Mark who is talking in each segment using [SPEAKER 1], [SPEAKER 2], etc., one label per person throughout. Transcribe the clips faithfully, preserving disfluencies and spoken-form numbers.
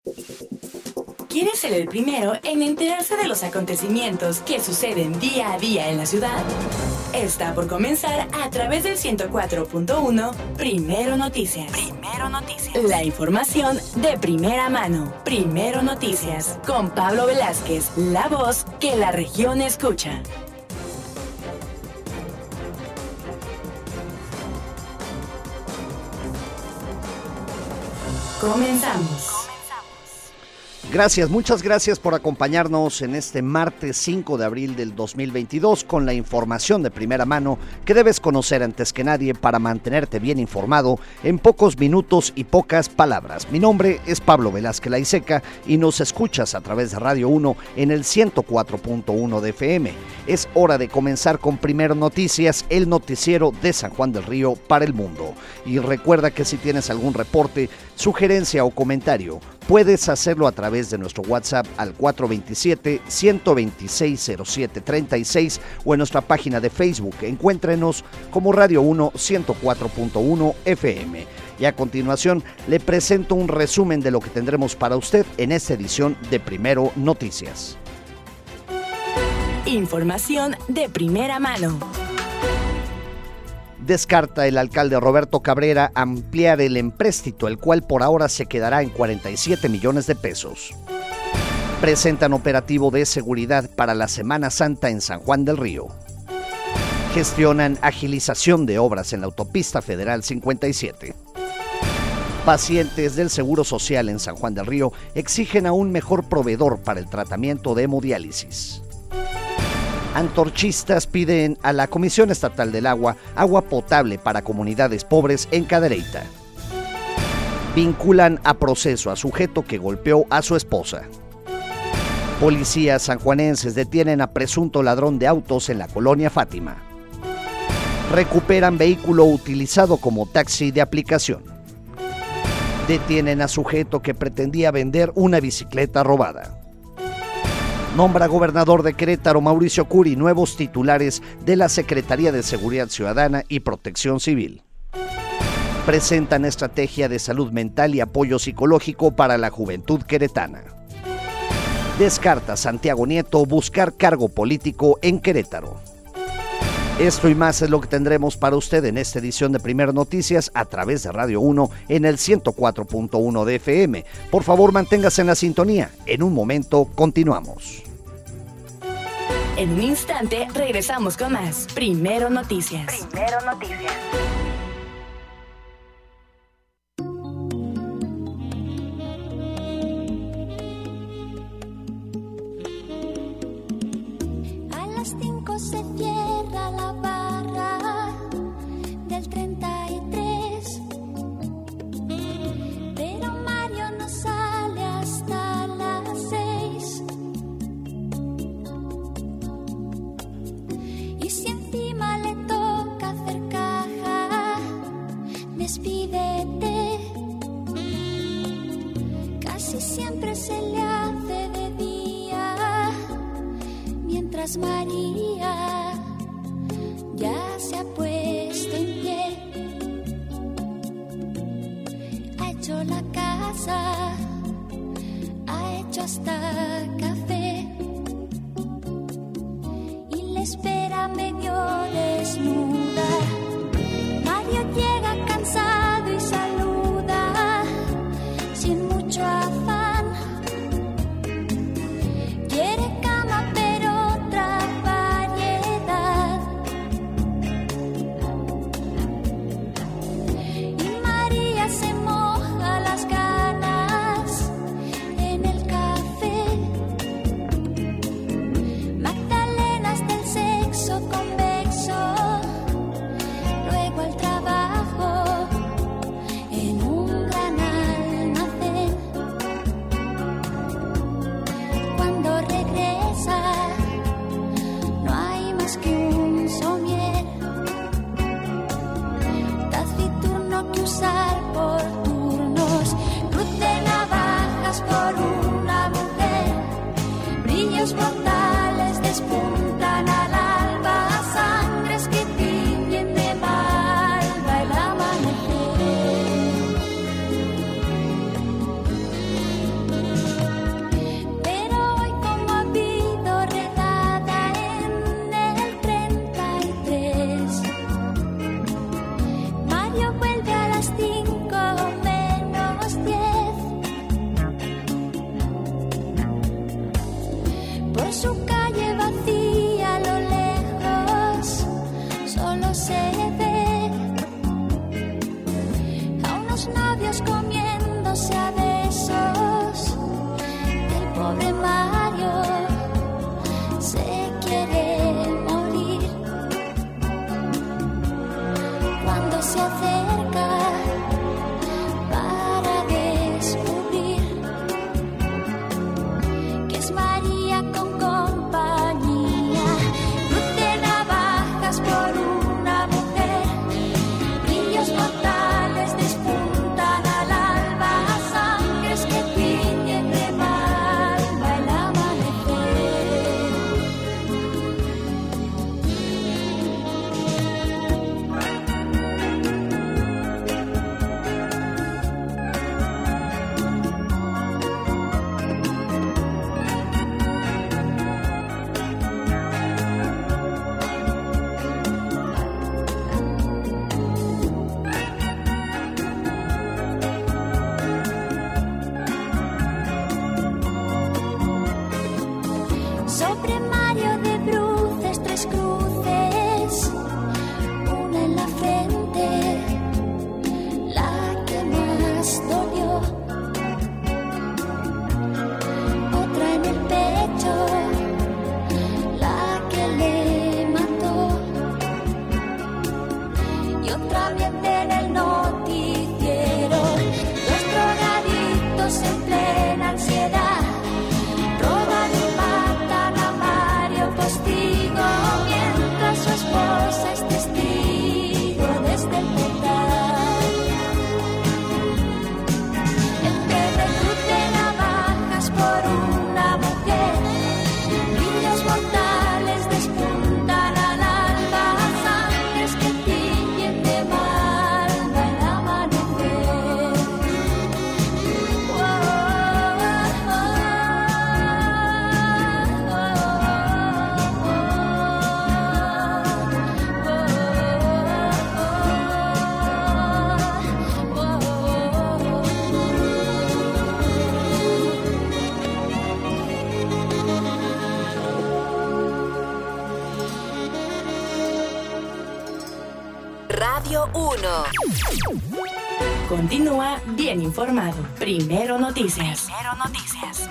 [SPEAKER 1] ¿Quieres ser el primero en enterarse de los acontecimientos que suceden día a día en la ciudad? Está por comenzar a través del ciento cuatro punto uno Primero Noticias. Primero Noticias. La información de primera mano. Primero Noticias. Con Pablo Velázquez, la voz que la región escucha. Comenzamos.
[SPEAKER 2] Gracias, muchas gracias por acompañarnos en este martes cinco de abril del dos mil veintidós con la información de primera mano que debes conocer antes que nadie para mantenerte bien informado en pocos minutos y pocas palabras. Mi nombre es Pablo Velázquez Laiseca y nos escuchas a través de Radio uno en el ciento cuatro punto uno de F M. Es hora de comenzar con Primero Noticias, el noticiero de San Juan del Río para el mundo. Y recuerda que si tienes algún reporte, sugerencia o comentario, puedes hacerlo a través de nuestro WhatsApp al cuatro dos siete, uno dos seis, cero siete tres seis o en nuestra página de Facebook. Encuéntrenos como Radio uno ciento cuatro punto uno F M. Y a continuación le presento un resumen de lo que tendremos para usted en esta edición de Primero Noticias.
[SPEAKER 1] Información de primera mano.
[SPEAKER 2] Descarta el alcalde Roberto Cabrera ampliar el empréstito, el cual por ahora se quedará en cuarenta y siete millones de pesos. Presentan operativo de seguridad para la Semana Santa en San Juan del Río. Gestionan agilización de obras en la autopista federal cincuenta y siete. Pacientes del Seguro Social en San Juan del Río exigen a un mejor proveedor para el tratamiento de hemodiálisis. Antorchistas piden a la Comisión Estatal del Agua agua potable para comunidades pobres en Cadereyta. Vinculan a proceso a sujeto que golpeó a su esposa. Policías sanjuanenses detienen a presunto ladrón de autos en la colonia Fátima. Recuperan vehículo utilizado como taxi de aplicación. Detienen a sujeto que pretendía vender una bicicleta robada. Nombra gobernador de Querétaro Mauricio Curi nuevos titulares de la Secretaría de Seguridad Ciudadana y Protección Civil. Presentan estrategia de salud mental y apoyo psicológico para la juventud queretana. Descarta Santiago Nieto buscar cargo político en Querétaro. Esto y más es lo que tendremos para usted en esta edición de Primero Noticias a través de Radio uno en el ciento cuatro punto uno de F M. Por favor, manténgase en la sintonía. En un momento continuamos.
[SPEAKER 1] En un instante regresamos con más Primero Noticias. Primero Noticias.
[SPEAKER 3] A las cinco se cierra la barra del treinta y tres, pero Mario no sale hasta las seis. Y si encima le toca hacer caja, despídete. Casi siempre se le hace de día, mientras María ya se ha puesto en pie. Ha hecho la casa, ha hecho hasta café y le espera medio desnuda. Mario llega cansado y saluda sin mucho afán. Quiere cama pero otra variedad. Y María se moja las ganas en el café su calle vacía a lo lejos solo se ve a unos novios comiéndose a besos. El pobre Mario se quiere morir cuando se acerca para descubrir que es María con compañía. Cruz de navajas por una mujer, brillos mortales despuntan al alba, sangres que tiñen de malva el amanecer. Sobre Mario de bruces, tres cruces, una en la frente, la que más dolió, otra en el pecho, la que le mató, y otra bien en el noticiero, dos drogaditos en plena ansiedad, roban y matan a Mario Postigo, mientras su esposa es testigo desde el portal. En vez de cruz de navajas por una mujer, brillos mortales despuntan al alba, sangres que tiñen de malva el amanecer.
[SPEAKER 4] Radio uno.
[SPEAKER 1] Continúa bien informado. Primero Noticias. Primero Noticias.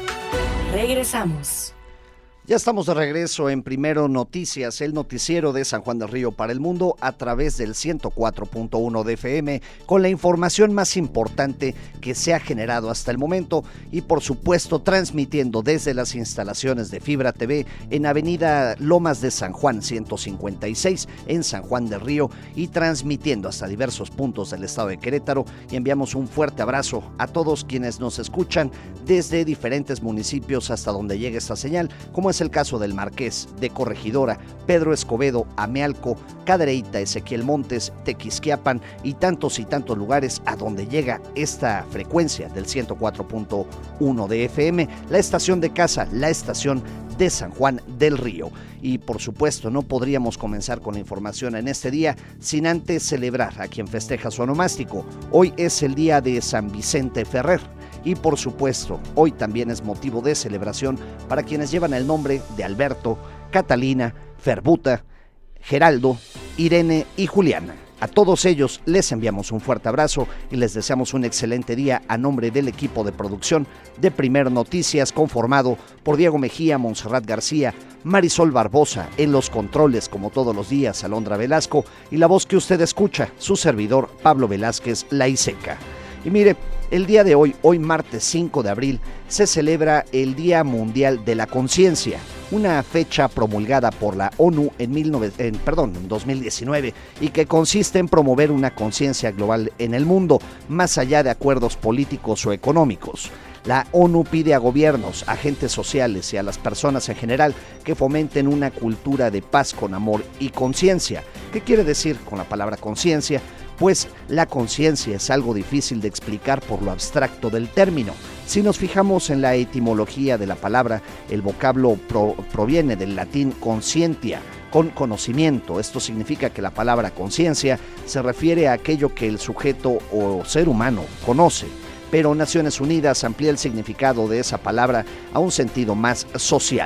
[SPEAKER 1] Regresamos.
[SPEAKER 2] Ya estamos de regreso en Primero Noticias, el noticiero de San Juan del Río para el mundo a través del ciento cuatro punto uno de F M, con la información más importante que se ha generado hasta el momento y por supuesto transmitiendo desde las instalaciones de Fibra T V en Avenida Lomas de San Juan ciento cincuenta y seis en San Juan del Río y transmitiendo hasta diversos puntos del estado de Querétaro, y enviamos un fuerte abrazo a todos quienes nos escuchan desde diferentes municipios hasta donde llegue esta señal, como es el caso del Marqués, de Corregidora, Pedro Escobedo, Amealco, Cadereyta, Ezequiel Montes, Tequisquiapan y tantos y tantos lugares a donde llega esta frecuencia del ciento cuatro punto uno de F M, la estación de casa, la estación de San Juan del Río. Y por supuesto no podríamos comenzar con la información en este día sin antes celebrar a quien festeja su onomástico. Hoy es el día de San Vicente Ferrer. Y por supuesto, hoy también es motivo de celebración para quienes llevan el nombre de Alberto, Catalina, Ferbuta, Geraldo, Irene y Juliana. A todos ellos les enviamos un fuerte abrazo y les deseamos un excelente día a nombre del equipo de producción de Primer Noticias, conformado por Diego Mejía, Montserrat García, Marisol Barbosa, en los controles como todos los días, Alondra Velasco, y la voz que usted escucha, su servidor Pablo Velázquez Laiseca. Y mire, el día de hoy, hoy martes cinco de abril, se celebra el Día Mundial de la Conciencia, una fecha promulgada por la ONU en, mil novecientos, en, perdón, en dos mil diecinueve y que consiste en promover una conciencia global en el mundo, más allá de acuerdos políticos o económicos. La ONU pide a gobiernos, agentes sociales y a las personas en general que fomenten una cultura de paz con amor y conciencia. ¿Qué quiere decir con la palabra conciencia? Pues la conciencia es algo difícil de explicar por lo abstracto del término. Si nos fijamos en la etimología de la palabra, el vocablo pro, proviene del latín conscientia, con conocimiento. Esto significa que la palabra conciencia se refiere a aquello que el sujeto o ser humano conoce. Pero Naciones Unidas amplía el significado de esa palabra a un sentido más social.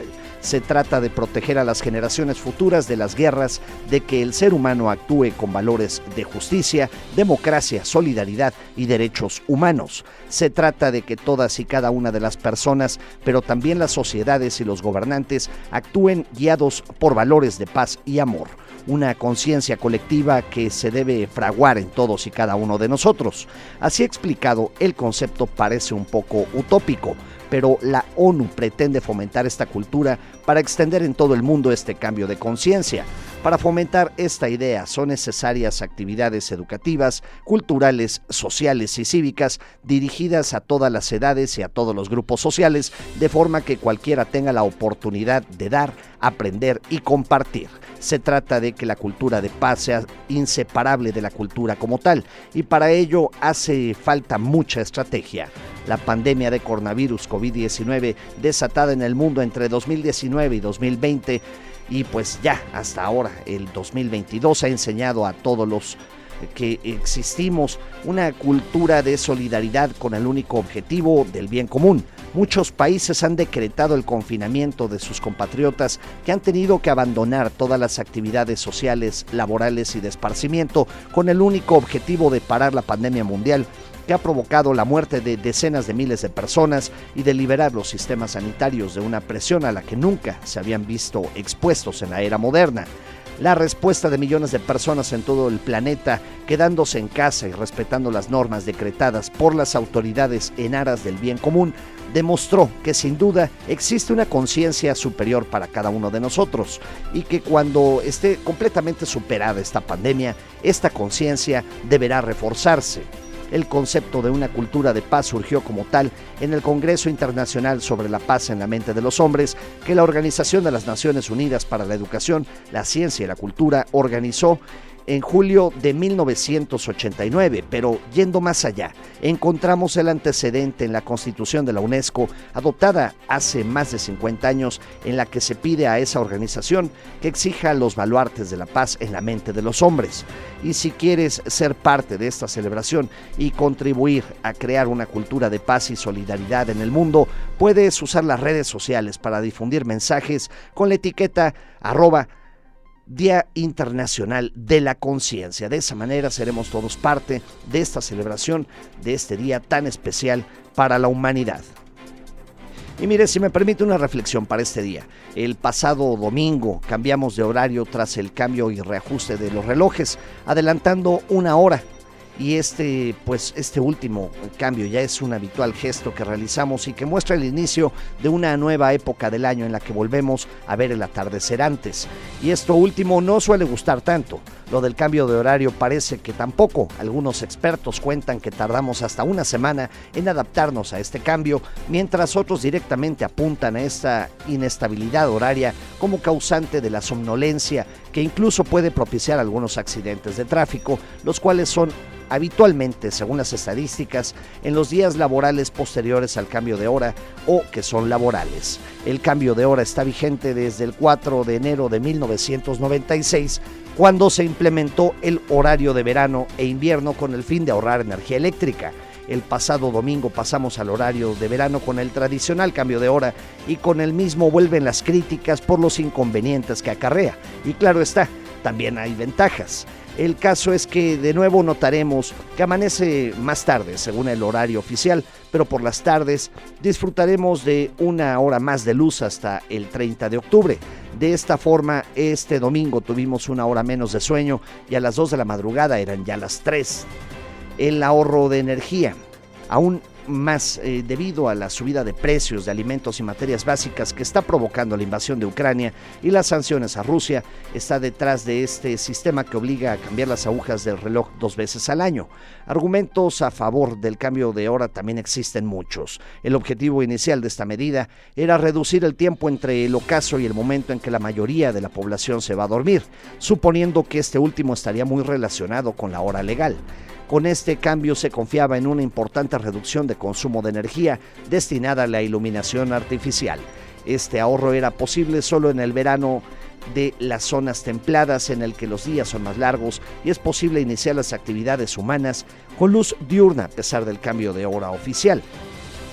[SPEAKER 2] Se trata de proteger a las generaciones futuras de las guerras, de que el ser humano actúe con valores de justicia, democracia, solidaridad y derechos humanos. Se trata de que todas y cada una de las personas, pero también las sociedades y los gobernantes, actúen guiados por valores de paz y amor. Una conciencia colectiva que se debe fraguar en todos y cada uno de nosotros. Así explicado, el concepto parece un poco utópico, pero la ONU pretende fomentar esta cultura para extender en todo el mundo este cambio de conciencia. Para fomentar esta idea son necesarias actividades educativas, culturales, sociales y cívicas dirigidas a todas las edades y a todos los grupos sociales, de forma que cualquiera tenga la oportunidad de dar, aprender y compartir. Se trata de que la cultura de paz sea inseparable de la cultura como tal, y para ello hace falta mucha estrategia. La pandemia de coronavirus COVID diecinueve desatada en el mundo entre dos mil diecinueve y dos mil veinte, y pues ya hasta ahora el dos mil veintidós ha enseñado a todos los que existimos una cultura de solidaridad con el único objetivo del bien común. Muchos países han decretado el confinamiento de sus compatriotas que han tenido que abandonar todas las actividades sociales, laborales y de esparcimiento con el único objetivo de parar la pandemia mundial que ha provocado la muerte de decenas de miles de personas y de liberar los sistemas sanitarios de una presión a la que nunca se habían visto expuestos en la era moderna. La respuesta de millones de personas en todo el planeta, quedándose en casa y respetando las normas decretadas por las autoridades en aras del bien común, demostró que sin duda existe una conciencia superior para cada uno de nosotros y que cuando esté completamente superada esta pandemia, esta conciencia deberá reforzarse. El concepto de una cultura de paz surgió como tal en el Congreso Internacional sobre la Paz en la Mente de los Hombres, que la Organización de las Naciones Unidas para la Educación, la Ciencia y la Cultura organizó en julio de mil novecientos ochenta y nueve, pero yendo más allá, encontramos el antecedente en la Constitución de la UNESCO, adoptada hace más de cincuenta años, en la que se pide a esa organización que exija los baluartes de la paz en la mente de los hombres. Y si quieres ser parte de esta celebración y contribuir a crear una cultura de paz y solidaridad en el mundo, puedes usar las redes sociales para difundir mensajes con la etiqueta arroba Día Internacional de la Conciencia. De esa manera seremos todos parte de esta celebración, de este día tan especial para la humanidad. Y mire, si me permite una reflexión para este día. El pasado domingo cambiamos de horario tras el cambio y reajuste de los relojes, adelantando una hora. Y este, pues, este último cambio ya es un habitual gesto que realizamos y que muestra el inicio de una nueva época del año en la que volvemos a ver el atardecer antes. Y esto último no suele gustar tanto. Lo del cambio de horario parece que tampoco. Algunos expertos cuentan que tardamos hasta una semana en adaptarnos a este cambio, mientras otros directamente apuntan a esta inestabilidad horaria como causante de la somnolencia, que incluso puede propiciar algunos accidentes de tráfico, los cuales son habitualmente, según las estadísticas, en los días laborales posteriores al cambio de hora o que son laborales. El cambio de hora está vigente desde el cuatro de enero de mil novecientos noventa y seis, cuando se implementó el horario de verano e invierno con el fin de ahorrar energía eléctrica. El pasado domingo pasamos al horario de verano con el tradicional cambio de hora y con el mismo vuelven las críticas por los inconvenientes que acarrea. Y claro está, también hay ventajas. El caso es que de nuevo notaremos que amanece más tarde según el horario oficial, pero por las tardes disfrutaremos de una hora más de luz hasta el treinta de octubre. De esta forma, este domingo tuvimos una hora menos de sueño y a las dos de la madrugada eran ya las tres. El ahorro de energía, aún más eh, debido a la subida de precios de alimentos y materias básicas que está provocando la invasión de Ucrania y las sanciones a Rusia, está detrás de este sistema que obliga a cambiar las agujas del reloj dos veces al año. Argumentos a favor del cambio de hora también existen muchos. El objetivo inicial de esta medida era reducir el tiempo entre el ocaso y el momento en que la mayoría de la población se va a dormir, suponiendo que este último estaría muy relacionado con la hora legal. Con este cambio se confiaba en una importante reducción de consumo de energía destinada a la iluminación artificial. Este ahorro era posible solo en el verano de las zonas templadas, en el que los días son más largos y es posible iniciar las actividades humanas con luz diurna a pesar del cambio de hora oficial.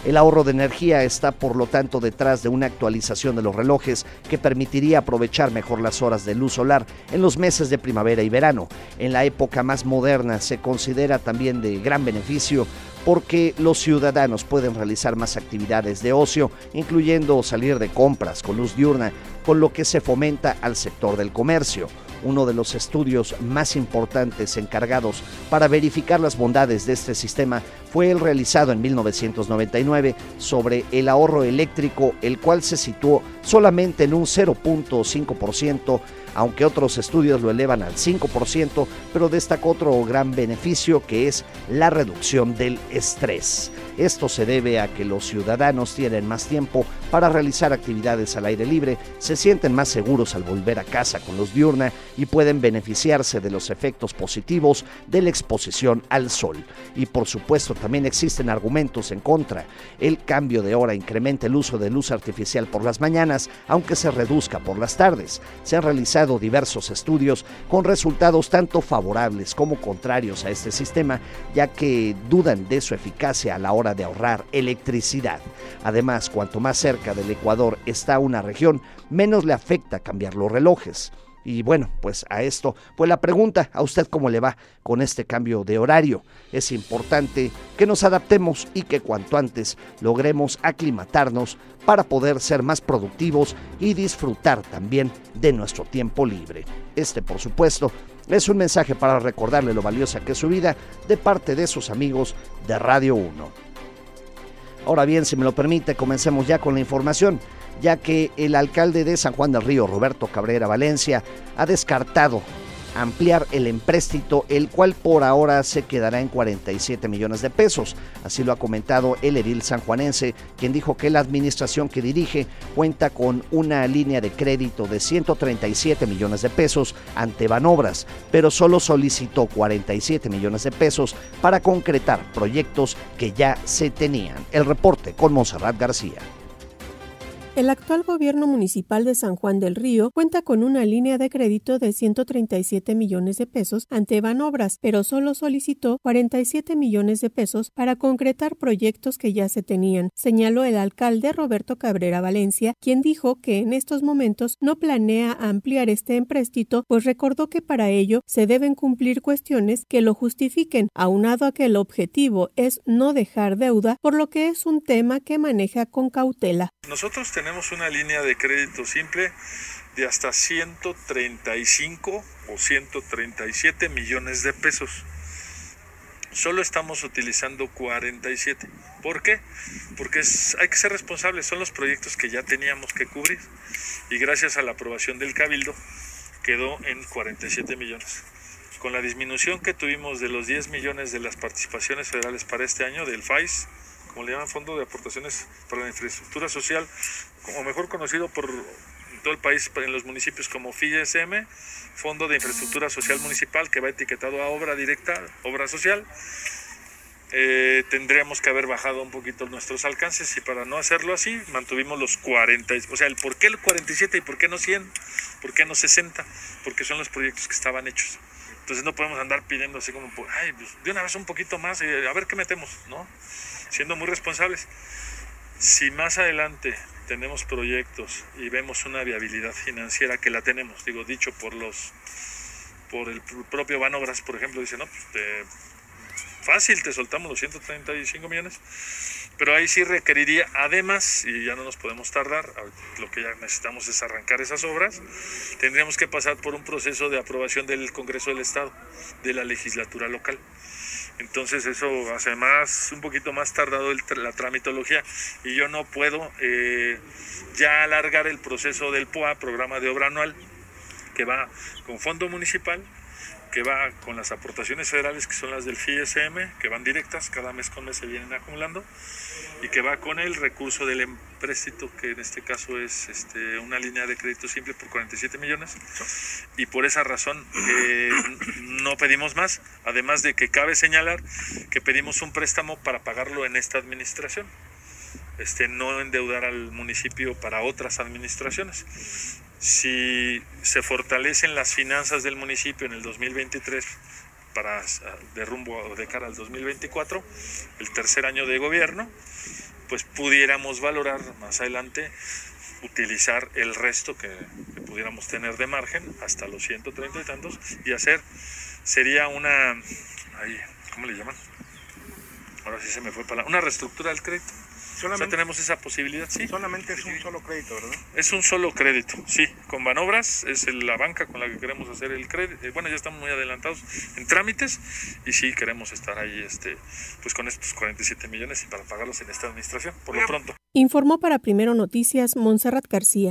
[SPEAKER 2] El ahorro de energía está por lo tanto detrás de una actualización de los relojes que permitiría aprovechar mejor las horas de luz solar en los meses de primavera y verano. En la época más moderna se considera también de gran beneficio porque los ciudadanos pueden realizar más actividades de ocio, incluyendo salir de compras con luz diurna, con lo que se fomenta al sector del comercio. Uno de los estudios más importantes encargados para verificar las bondades de este sistema fue el realizado en mil novecientos noventa y nueve sobre el ahorro eléctrico, el cual se situó solamente en un cero punto cinco por ciento, aunque otros estudios lo elevan al cinco por ciento, pero destacó otro gran beneficio que es la reducción del estrés. Esto se debe a que los ciudadanos tienen más tiempo para realizar actividades al aire libre, se sienten más seguros al volver a casa con luz diurna y pueden beneficiarse de los efectos positivos de la exposición al sol. Y por supuesto también existen argumentos en contra. El cambio de hora incrementa el uso de luz artificial por las mañanas, aunque se reduzca por las tardes. Se han realizado diversos estudios con resultados tanto favorables como contrarios a este sistema, ya que dudan de su eficacia a la hora de ahorrar electricidad. Además, cuanto más cerca del Ecuador está una región, menos le afecta cambiar los relojes. Y bueno, pues a esto fue la pregunta. ¿A usted cómo le va con este cambio de horario? Es importante que nos adaptemos y que cuanto antes logremos aclimatarnos para poder ser más productivos y disfrutar también de nuestro tiempo libre. Este, por supuesto, es un mensaje para recordarle lo valiosa que es su vida de parte de sus amigos de Radio uno. Ahora bien, si me lo permite, comencemos ya con la información, ya que el alcalde de San Juan del Río, Roberto Cabrera Valencia, ha descartado ampliar el empréstito, el cual por ahora se quedará en cuarenta y siete millones de pesos. Así lo ha comentado el edil sanjuanense, quien dijo que la administración que dirige cuenta con una línea de crédito de ciento treinta y siete millones de pesos ante Banobras, pero solo solicitó cuarenta y siete millones de pesos para concretar proyectos que ya se tenían. El reporte con Montserrat García.
[SPEAKER 5] El actual gobierno municipal de San Juan del Río cuenta con una línea de crédito de ciento treinta y siete millones de pesos ante Banobras, pero solo solicitó cuarenta y siete millones de pesos para concretar proyectos que ya se tenían, señaló el alcalde Roberto Cabrera Valencia, quien dijo que en estos momentos no planea ampliar este empréstito, pues recordó que para ello se deben cumplir cuestiones que lo justifiquen, aunado a que el objetivo es no dejar deuda, por lo que es un tema que maneja con cautela.
[SPEAKER 6] Nosotros tenemos Tenemos una línea de crédito simple de hasta ciento treinta y cinco o ciento treinta y siete millones de pesos. Solo estamos utilizando cuarenta y siete. ¿Por qué? Porque es, hay que ser responsables, son los proyectos que ya teníamos que cubrir y gracias a la aprobación del Cabildo quedó en cuarenta y siete millones. Con la disminución que tuvimos de los diez millones de las participaciones federales para este año del F A I S, como le llaman, Fondo de Aportaciones para la Infraestructura Social, como mejor conocido por todo el país en los municipios como F I S M, Fondo de Infraestructura Social Municipal, que va etiquetado a obra directa, obra social, eh, tendríamos que haber bajado un poquito nuestros alcances y para no hacerlo así, mantuvimos los cuarenta, o sea, el por qué el cuarenta y siete y por qué no cien, por qué no sesenta, porque son los proyectos que estaban hechos. Entonces no podemos andar pidiendo así como, ay, pues de una vez un poquito más, eh, a ver qué metemos, ¿no? Siendo muy responsables. Si más adelante tenemos proyectos y vemos una viabilidad financiera, que la tenemos, digo, dicho por los por el propio Banobras, por ejemplo, dice, no, pues te, fácil, te soltamos los ciento treinta y cinco millones, pero ahí sí requeriría, además, y ya no nos podemos tardar, lo que ya necesitamos es arrancar esas obras, tendríamos que pasar por un proceso de aprobación del Congreso del Estado, de la legislatura local. Entonces eso hace más, un poquito más tardado el, la tramitología y yo no puedo eh, ya alargar el proceso del P O A, Programa de Obra Anual, que va con fondo municipal, que va con las aportaciones federales que son las del F I S M, que van directas, cada mes con mes se vienen acumulando, y que va con el recurso del empréstito, que en este caso es este, una línea de crédito simple por cuarenta y siete millones, y por esa razón eh, no pedimos más, además de que cabe señalar que pedimos un préstamo para pagarlo en esta administración, este, no endeudar al municipio para otras administraciones. Si se fortalecen las finanzas del municipio en el dos mil veintitrés para de rumbo de cara al dos mil veinticuatro, el tercer año de gobierno, pues pudiéramos valorar más adelante utilizar el resto que, que pudiéramos tener de margen hasta los ciento treinta y tantos y hacer, sería una, ahí, ¿cómo le llaman? Ahora sí se me fue para una reestructura del crédito. Solamente, o sea, tenemos esa posibilidad, sí.
[SPEAKER 7] Solamente es un solo crédito, ¿verdad?
[SPEAKER 6] Es un solo crédito, sí. Con Banobras es la banca con la que queremos hacer el crédito. Bueno, ya estamos muy adelantados en trámites y sí queremos estar ahí, este, pues con estos cuarenta y siete millones y para pagarlos en esta administración, por lo pronto.
[SPEAKER 5] Informó para Primero Noticias Montserrat García.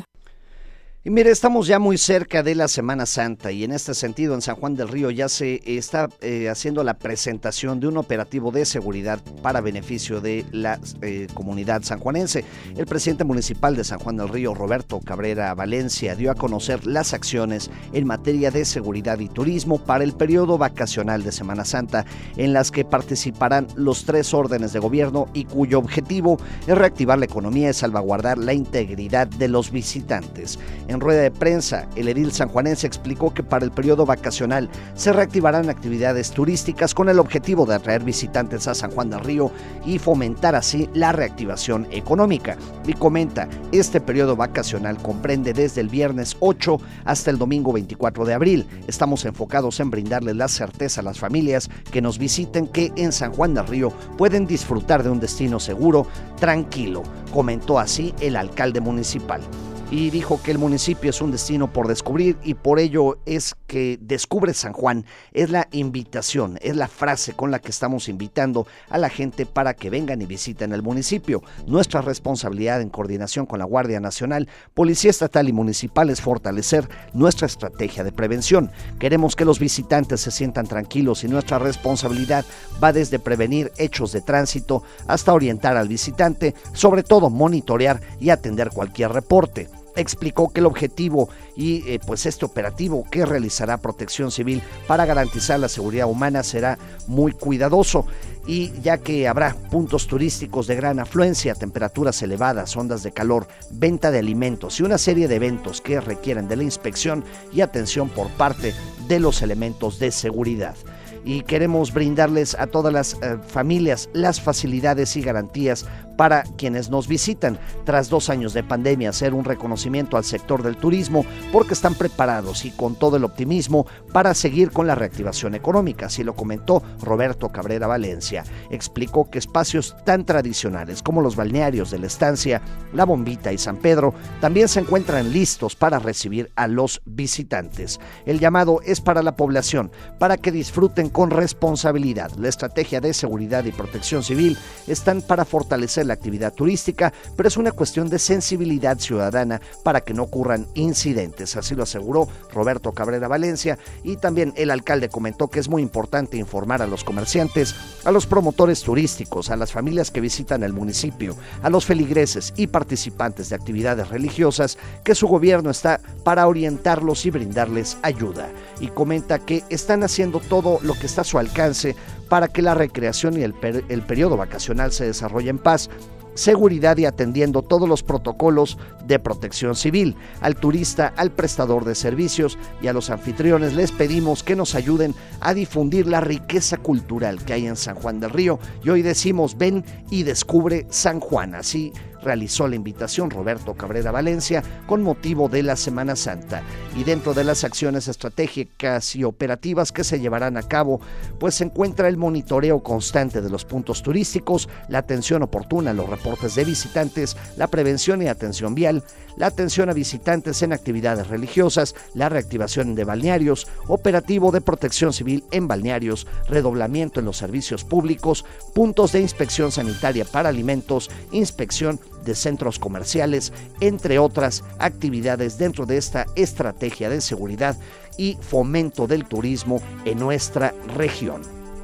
[SPEAKER 2] Y mire, estamos ya muy cerca de la Semana Santa y en este sentido en San Juan del Río ya se está eh, haciendo la presentación de un operativo de seguridad para beneficio de la eh, comunidad sanjuanense. El presidente municipal de San Juan del Río, Roberto Cabrera Valencia, dio a conocer las acciones en materia de seguridad y turismo para el periodo vacacional de Semana Santa, en las que participarán los tres órdenes de gobierno y cuyo objetivo es reactivar la economía y salvaguardar la integridad de los visitantes. En rueda de prensa, el edil sanjuanense explicó que para el periodo vacacional se reactivarán actividades turísticas con el objetivo de atraer visitantes a San Juan del Río y fomentar así la reactivación económica. Y comenta, este periodo vacacional comprende desde el viernes ocho hasta el domingo veinticuatro de abril. Estamos enfocados en brindarles la certeza a las familias que nos visiten que en San Juan del Río pueden disfrutar de un destino seguro, tranquilo, comentó así el alcalde municipal. Y dijo que el municipio es un destino por descubrir y por ello es que Descubre San Juan es la invitación, es la frase con la que estamos invitando a la gente para que vengan y visiten el municipio. Nuestra responsabilidad en coordinación con la Guardia Nacional, Policía Estatal y Municipal es fortalecer nuestra estrategia de prevención. Queremos que los visitantes se sientan tranquilos y nuestra responsabilidad va desde prevenir hechos de tránsito hasta orientar al visitante, sobre todo monitorear y atender cualquier reporte. Explicó que el objetivo y eh, pues este operativo que realizará Protección Civil para garantizar la seguridad humana será muy cuidadoso y ya que habrá puntos turísticos de gran afluencia, temperaturas elevadas, ondas de calor, venta de alimentos y una serie de eventos que requieren de la inspección y atención por parte de los elementos de seguridad. Y queremos brindarles a todas las eh, familias las facilidades y garantías para quienes nos visitan. Tras dos años de pandemia, hacer un reconocimiento al sector del turismo porque están preparados y con todo el optimismo para seguir con la reactivación económica, así lo comentó Roberto Cabrera Valencia. Explicó que espacios tan tradicionales como los balnearios de La Estancia, La Bombita y San Pedro también se encuentran listos para recibir a los visitantes. El llamado es para la población, para que disfruten con responsabilidad. La estrategia de seguridad y protección civil están para fortalecer la actividad turística, pero es una cuestión de sensibilidad ciudadana para que no ocurran incidentes, así lo aseguró Roberto Cabrera Valencia. Y también el alcalde comentó que es muy importante informar a los comerciantes, a los promotores turísticos, a las familias que visitan el municipio, a los feligreses y participantes de actividades religiosas que su gobierno está para orientarlos y brindarles ayuda. Y comenta que están haciendo todo lo que está a su alcance para que la recreación y el, per- el periodo vacacional se desarrolle en paz, seguridad y atendiendo todos los protocolos de protección civil. Al turista, al prestador de servicios y a los anfitriones les pedimos que nos ayuden a difundir la riqueza cultural que hay en San Juan del Río y hoy decimos ven y descubre San Juan. Así realizó la invitación Roberto Cabrera Valencia con motivo de la Semana Santa. Y dentro de las acciones estratégicas y operativas que se llevarán a cabo, pues se encuentra el monitoreo constante de los puntos turísticos, la atención oportuna a los reportes de visitantes, la prevención y atención vial, la atención a visitantes en actividades religiosas, la reactivación de balnearios, operativo de protección civil en balnearios, redoblamiento en los servicios públicos, puntos de inspección sanitaria para alimentos, inspección de centros comerciales, entre otras actividades dentro de esta estrategia de seguridad y fomento del turismo en nuestra región.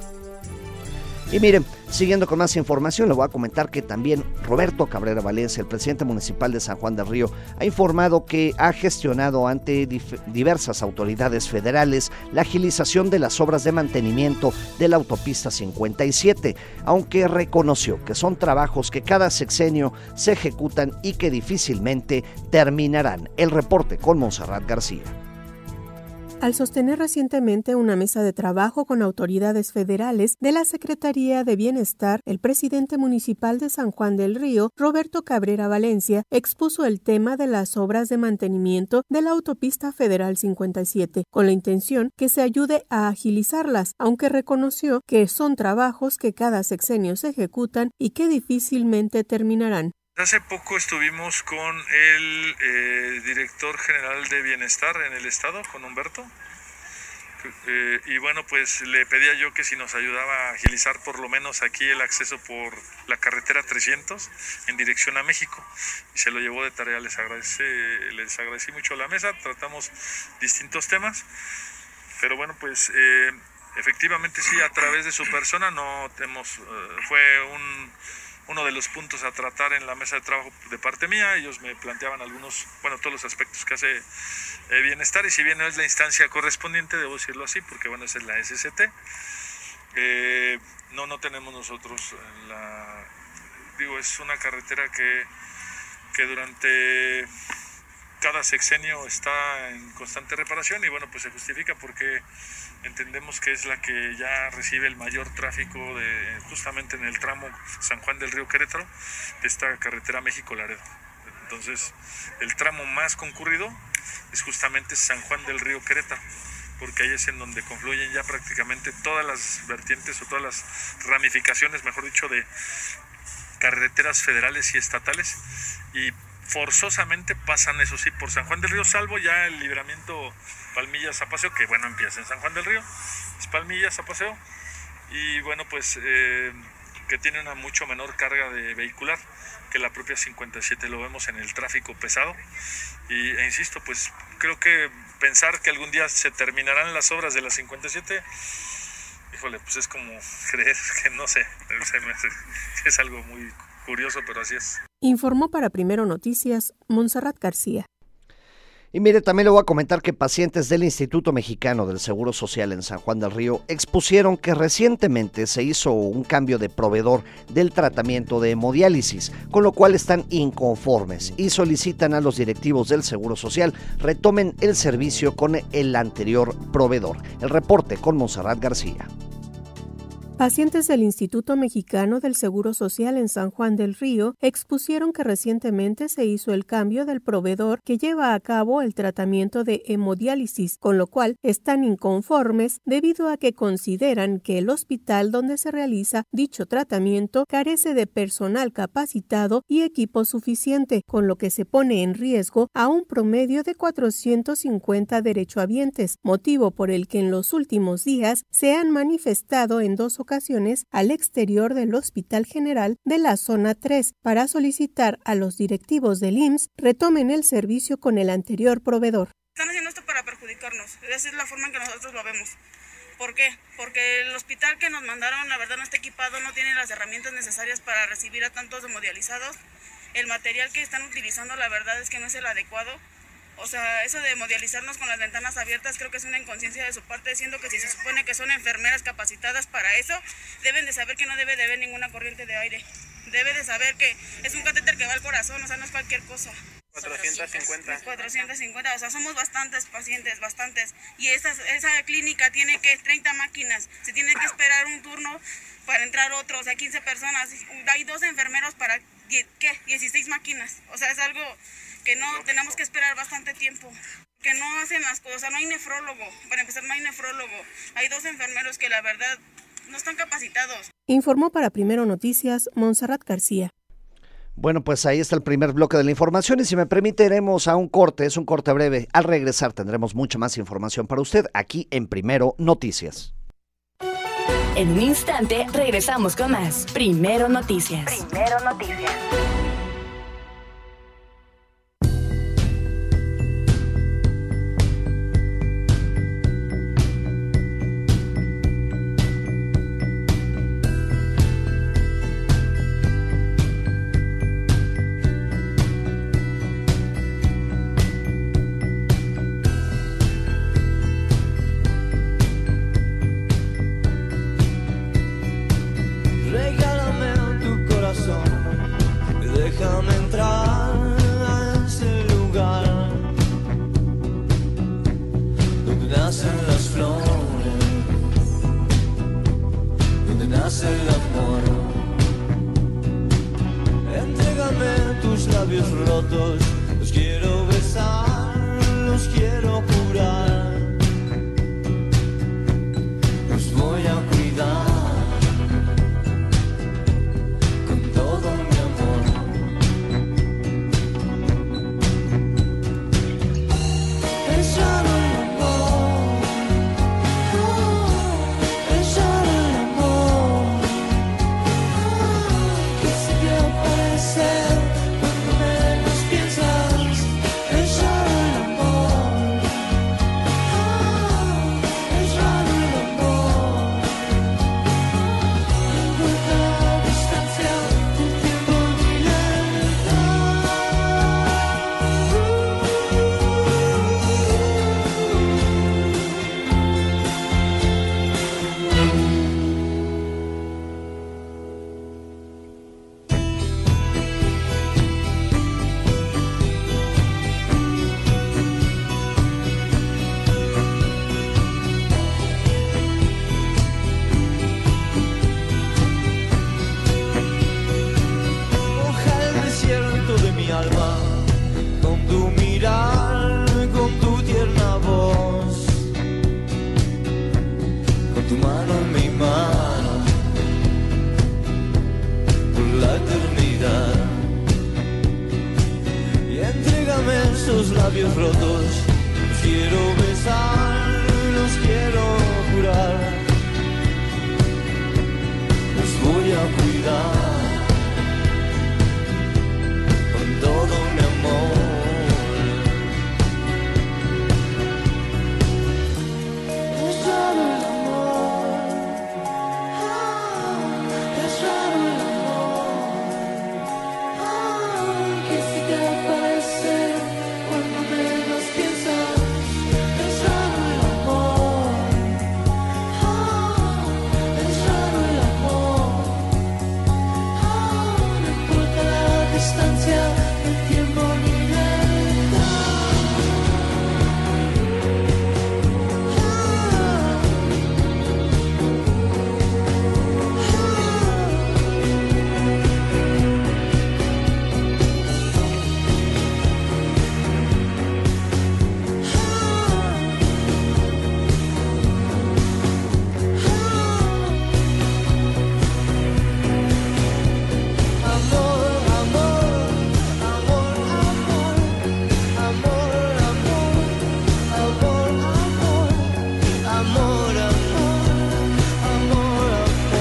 [SPEAKER 2] Y miren, siguiendo con más información, le voy a comentar que también Roberto Cabrera Valencia, el presidente municipal de San Juan del Río, ha informado que ha gestionado ante dif- diversas autoridades federales la agilización de las obras de mantenimiento de la autopista cincuenta y siete, aunque reconoció que son trabajos que cada sexenio se ejecutan y que difícilmente terminarán. El reporte con Montserrat García.
[SPEAKER 5] Al sostener recientemente una mesa de trabajo con autoridades federales de la Secretaría de Bienestar, el presidente municipal de San Juan del Río, Roberto Cabrera Valencia, expuso el tema de las obras de mantenimiento de la autopista federal cincuenta y siete, con la intención que se ayude a agilizarlas, aunque reconoció que son trabajos que cada sexenio se ejecutan y que difícilmente terminarán.
[SPEAKER 6] Hace poco estuvimos con el eh, director general de Bienestar en el estado, con Humberto, eh, y bueno, pues le pedía yo que si nos ayudaba a agilizar por lo menos aquí el acceso por la carretera trescientos en dirección a México, y se lo llevó de tarea. Les agradecí, les agradecí mucho a la mesa, tratamos distintos temas, pero bueno, pues eh, efectivamente sí, a través de su persona no tenemos, eh, fue un... uno de los puntos a tratar en la mesa de trabajo de parte mía. Ellos me planteaban algunos, bueno, todos los aspectos que hace eh, Bienestar, y si bien no es la instancia correspondiente, debo decirlo así, porque bueno, esa es la S S T, eh, no, no tenemos nosotros la, digo, es una carretera que, que durante cada sexenio está en constante reparación, y bueno, pues se justifica porque entendemos que es la que ya recibe el mayor tráfico de, justamente en el tramo San Juan del Río Querétaro, de esta carretera México-Laredo. Entonces, el tramo más concurrido es justamente San Juan del Río Querétaro, porque ahí es en donde confluyen ya prácticamente todas las vertientes o todas las ramificaciones, mejor dicho, de carreteras federales y estatales, y forzosamente pasan, eso sí, por San Juan del Río, salvo ya el libramiento Palmillas a Paseo, que bueno, empieza en San Juan del Río, es Palmillas a Paseo, y bueno, pues eh, que tiene una mucho menor carga de vehicular que la propia cincuenta y siete, lo vemos en el tráfico pesado, y e insisto, pues creo que pensar que algún día se terminarán las obras de la cincuenta y siete, híjole, pues es como creer que no sé, es algo muy curioso, pero así es.
[SPEAKER 5] Informó para Primero Noticias, Montserrat García.
[SPEAKER 2] Y mire, también le voy a comentar que pacientes del Instituto Mexicano del Seguro Social en San Juan del Río expusieron que recientemente se hizo un cambio de proveedor del tratamiento de hemodiálisis, con lo cual están inconformes y solicitan a los directivos del Seguro Social retomen el servicio con el anterior proveedor. El reporte con Montserrat García.
[SPEAKER 5] Pacientes del Instituto Mexicano del Seguro Social en San Juan del Río expusieron que recientemente se hizo el cambio del proveedor que lleva a cabo el tratamiento de hemodiálisis, con lo cual están inconformes debido a que consideran que el hospital donde se realiza dicho tratamiento carece de personal capacitado y equipo suficiente, con lo que se pone en riesgo a un promedio de cuatrocientos cincuenta derechohabientes, motivo por el que en los últimos días se han manifestado en dos ocasiones al exterior del Hospital General de la Zona tres para solicitar a los directivos del I M S S retomen el servicio con el anterior proveedor.
[SPEAKER 7] Están haciendo esto para perjudicarnos, esa es la forma en que nosotros lo vemos. ¿Por qué? Porque el hospital que nos mandaron, la verdad, no está equipado, no tiene las herramientas necesarias para recibir a tantos hemodializados. El material que están utilizando, la verdad, es que no es el adecuado. O sea, eso de hemodializarnos con las ventanas abiertas creo que es una inconsciencia de su parte, siendo que si se supone que son enfermeras capacitadas para eso, deben de saber que no debe de haber ninguna corriente de aire. Debe de saber que es un catéter que va al corazón, o sea, no es cualquier cosa.
[SPEAKER 8] cuatrocientos cincuenta.
[SPEAKER 7] cuatrocientos cincuenta, o sea, somos bastantes pacientes, bastantes. Y esa, esa clínica tiene que treinta máquinas, se tiene que esperar un turno para entrar otro, o sea, quince personas. Hay dos enfermeros para, ¿qué? dieciséis máquinas. O sea, es algo que no tenemos que esperar bastante tiempo, que no hacen las cosas, no hay nefrólogo, para empezar no hay nefrólogo, hay dos enfermeros que la verdad no están capacitados.
[SPEAKER 5] Informó para Primero Noticias, Montserrat García.
[SPEAKER 2] Bueno, pues ahí está el primer bloque de la información y si me permite iremos a un corte, es un corte breve. Al regresar tendremos mucha más información para usted aquí en Primero Noticias.
[SPEAKER 1] En un instante regresamos con más Primero Noticias.
[SPEAKER 4] Primero Noticias.
[SPEAKER 9] Regálame tu corazón. labios rotos, los quiero besar, los quiero curar, los voy a cuidar con todo mi amor. Es solo el amor, es solo el amor que se te aparece cuando menos piensas. Es solo el amor, es solo el amor. Envuelta la distancia del tiempo muy lenta. Moja el desierto de mi alma con tu mirar, con tu tierna voz, con tu mano en mi mano por la eternidad. Y entrégame esos labios rotos, los quiero besar, los quiero curar, los voy a cuidar con todo mi amor. Es solo el amor, es solo el amor que se te aparece cuando menos piensas. Es solo el amor, es solo el amor. No importa la distancia, el tiempo ni lenta. Amor, amor, amor, amor, amor, amor, amor, amor, amor,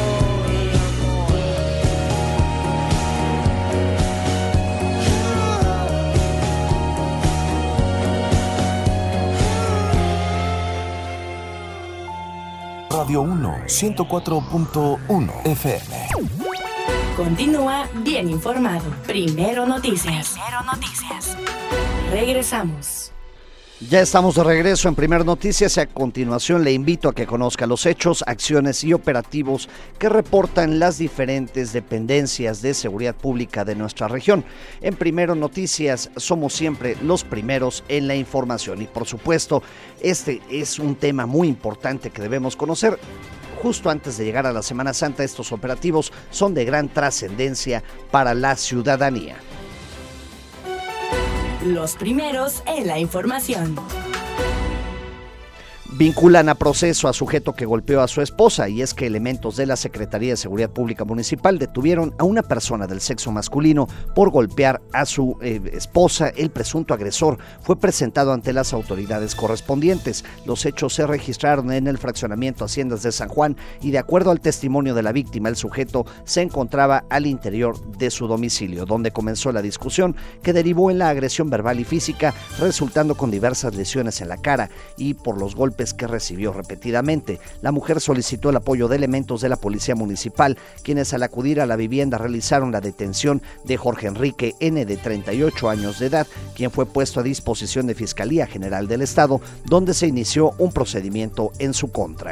[SPEAKER 10] Radio uno, ciento cuatro punto uno F M.
[SPEAKER 1] Continúa bien informado. Primero Noticias. Primero Noticias. Regresamos.
[SPEAKER 2] Ya estamos de regreso en Primer Noticias y a continuación le invito a que conozca los hechos, acciones y operativos que reportan las diferentes dependencias de seguridad pública de nuestra región. En Primero Noticias somos siempre los primeros en la información y por supuesto este es un tema muy importante que debemos conocer. Justo antes de llegar a la Semana Santa, estos operativos son de gran trascendencia para la ciudadanía.
[SPEAKER 1] Los primeros en la información.
[SPEAKER 2] Vinculan a proceso a sujeto que golpeó a su esposa, y es que elementos de la Secretaría de Seguridad Pública Municipal detuvieron a una persona del sexo masculino por golpear a su eh, esposa. El presunto agresor fue presentado ante las autoridades correspondientes. Los hechos se registraron en el fraccionamiento Haciendas de San Juan y de acuerdo al testimonio de la víctima, el sujeto se encontraba al interior de su domicilio, donde comenzó la discusión que derivó en la agresión verbal y física, resultando con diversas lesiones en la cara y por los golpes que recibió repetidamente. La mujer solicitó el apoyo de elementos de la Policía Municipal, quienes al acudir a la vivienda realizaron la detención de Jorge Enrique N., de treinta y ocho años de edad, quien fue puesto a disposición de Fiscalía General del Estado, donde se inició un procedimiento en su contra.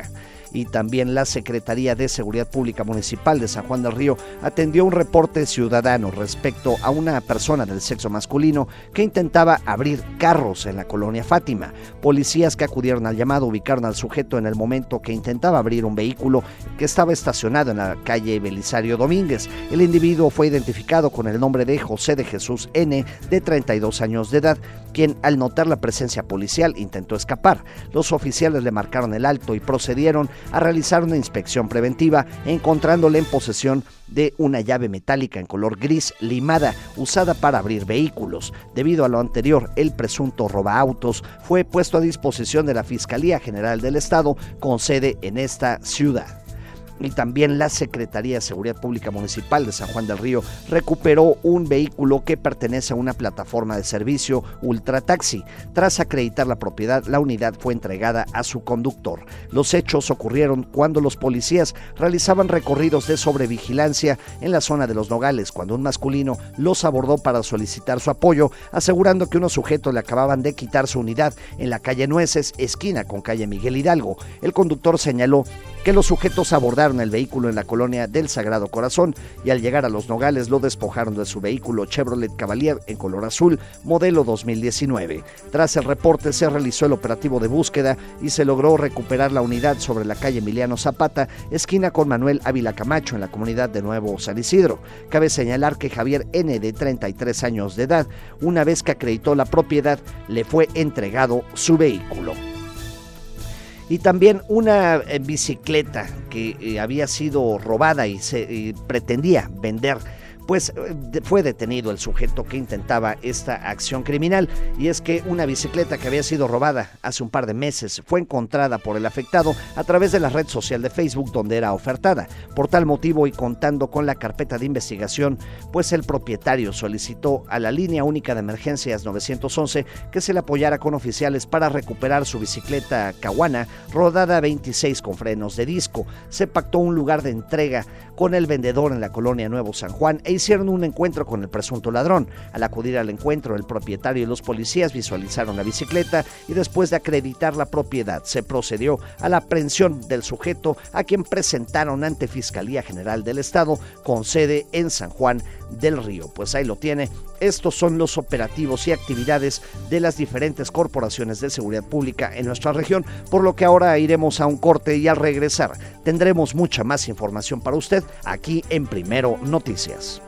[SPEAKER 2] y también la Secretaría de Seguridad Pública Municipal de San Juan del Río atendió un reporte ciudadano respecto a una persona del sexo masculino que intentaba abrir carros en la colonia Fátima. Policías que acudieron al llamado ubicaron al sujeto en el momento que intentaba abrir un vehículo que estaba estacionado en la calle Belisario Domínguez. El individuo fue identificado con el nombre de José de Jesús N., de treinta y dos años de edad, quien al notar la presencia policial intentó escapar. Los oficiales le marcaron el alto y procedieron a realizar una inspección preventiva, encontrándole en posesión de una llave metálica en color gris limada usada para abrir vehículos. Debido a lo anterior, el presunto robaautos fue puesto a disposición de la Fiscalía General del Estado con sede en esta ciudad. Y también la Secretaría de Seguridad Pública Municipal de San Juan del Río recuperó un vehículo que pertenece a una plataforma de servicio Ultrataxi. Tras acreditar la propiedad, la unidad fue entregada a su conductor. Los hechos ocurrieron cuando los policías realizaban recorridos de sobrevigilancia en la zona de Los Nogales, cuando un masculino los abordó para solicitar su apoyo, asegurando que unos sujetos le acababan de quitar su unidad en la calle Nueces, esquina con calle Miguel Hidalgo. El conductor señaló que los sujetos abordaron el vehículo en la colonia del Sagrado Corazón y al llegar a Los Nogales lo despojaron de su vehículo Chevrolet Cavalier en color azul, modelo dos mil diecinueve. Tras el reporte se realizó el operativo de búsqueda y se logró recuperar la unidad sobre la calle Emiliano Zapata, esquina con Manuel Ávila Camacho, en la comunidad de Nuevo San Isidro. Cabe señalar que Javier N., de treinta y tres años de edad, una vez que acreditó la propiedad, le fue entregado su vehículo. Y también una eh, bicicleta que eh, había sido robada y se eh, pretendía vender, pues eh, fue detenido el sujeto que intentaba esta acción criminal. Y es que una bicicleta que había sido robada hace un par de meses fue encontrada por el afectado a través de la red social de Facebook donde era ofertada. Por tal motivo y contando con la carpeta de investigación, pues el propietario solicitó a la línea única de emergencias nueve once que se le apoyara con oficiales para recuperar su bicicleta Caguana, rodada veintiséis con frenos de disco. Se pactó un lugar de entrega con el vendedor en la colonia Nuevo San Juan e hicieron un encuentro con el presunto ladrón. Al acudir al encuentro, el propietario y los policías visualizaron la bicicleta y después de acreditar la propiedad, se procedió a la aprehensión del sujeto, a quien presentaron ante Fiscalía General del Estado con sede en San Juan del Río. Pues ahí lo tiene. Estos son los operativos y actividades de las diferentes corporaciones de seguridad pública en nuestra región, por lo que ahora iremos a un corte y al regresar tendremos mucha más información para usted aquí en Primero Noticias.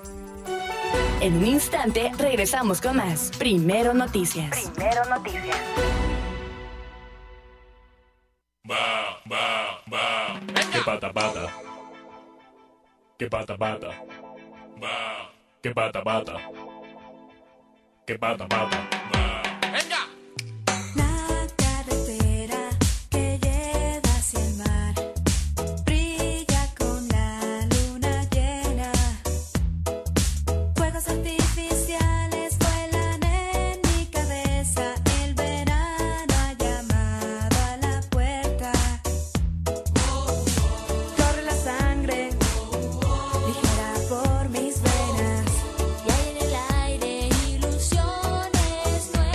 [SPEAKER 1] En un instante regresamos con más Primero Noticias. Primero Noticias.
[SPEAKER 11] Va, va, va. Que pata pata. Que pata pata. Va. Que pata pata. Que pata pata. Va. Venga.
[SPEAKER 3] La carretera que lleva hacia el mar brilla con la luna llena. Fuegos artificiales vuelan en mi cabeza. El verano ha llamado a la puerta. Corre la sangre ligera por mis venas. Y hay en el aire ilusiones nuevas.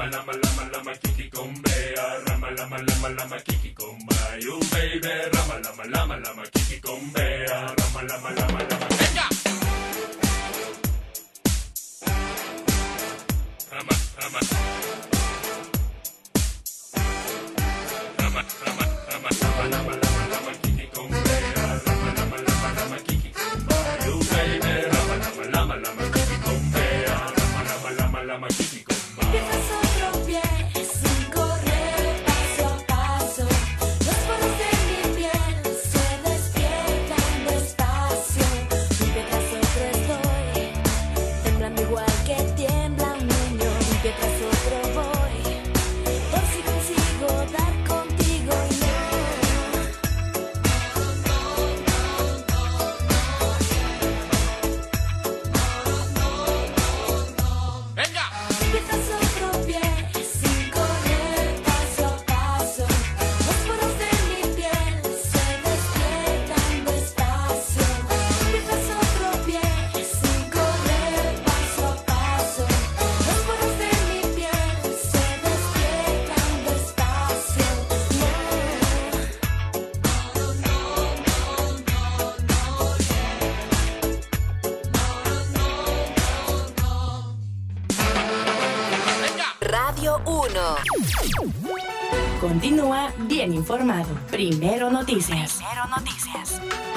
[SPEAKER 11] Rama lama lama lama kiki combea, rama lama lama lama kiki comba, you baby, rama lama lama lama kiki combea, rama lama lama lama. Venga. Rama rama. Rama rama rama rama lama lama lama kiki combea, rama lama lama lama kiki comba, you baby, rama lama lama lama kiki combea, rama lama lama lama kiki comba.
[SPEAKER 3] Empiezas otro pie sin correr paso a paso. Los poros de mi piel se despiertan despacio. Un pie tras otro estoy, temblando igual que tiembla un niño. Un pie tras otro voy, por si consigo dar contigo y no.
[SPEAKER 11] Venga.
[SPEAKER 3] Empiezas otro pie sin correr paso a paso. Los poros de mi piel se despiertan despacio. Empiezas otro pie sin correr paso a paso. Los poros de mi piel se despiertan despacio.
[SPEAKER 4] Radio uno.
[SPEAKER 1] Continúa bien informado. Primero Noticias. Primero Noticias.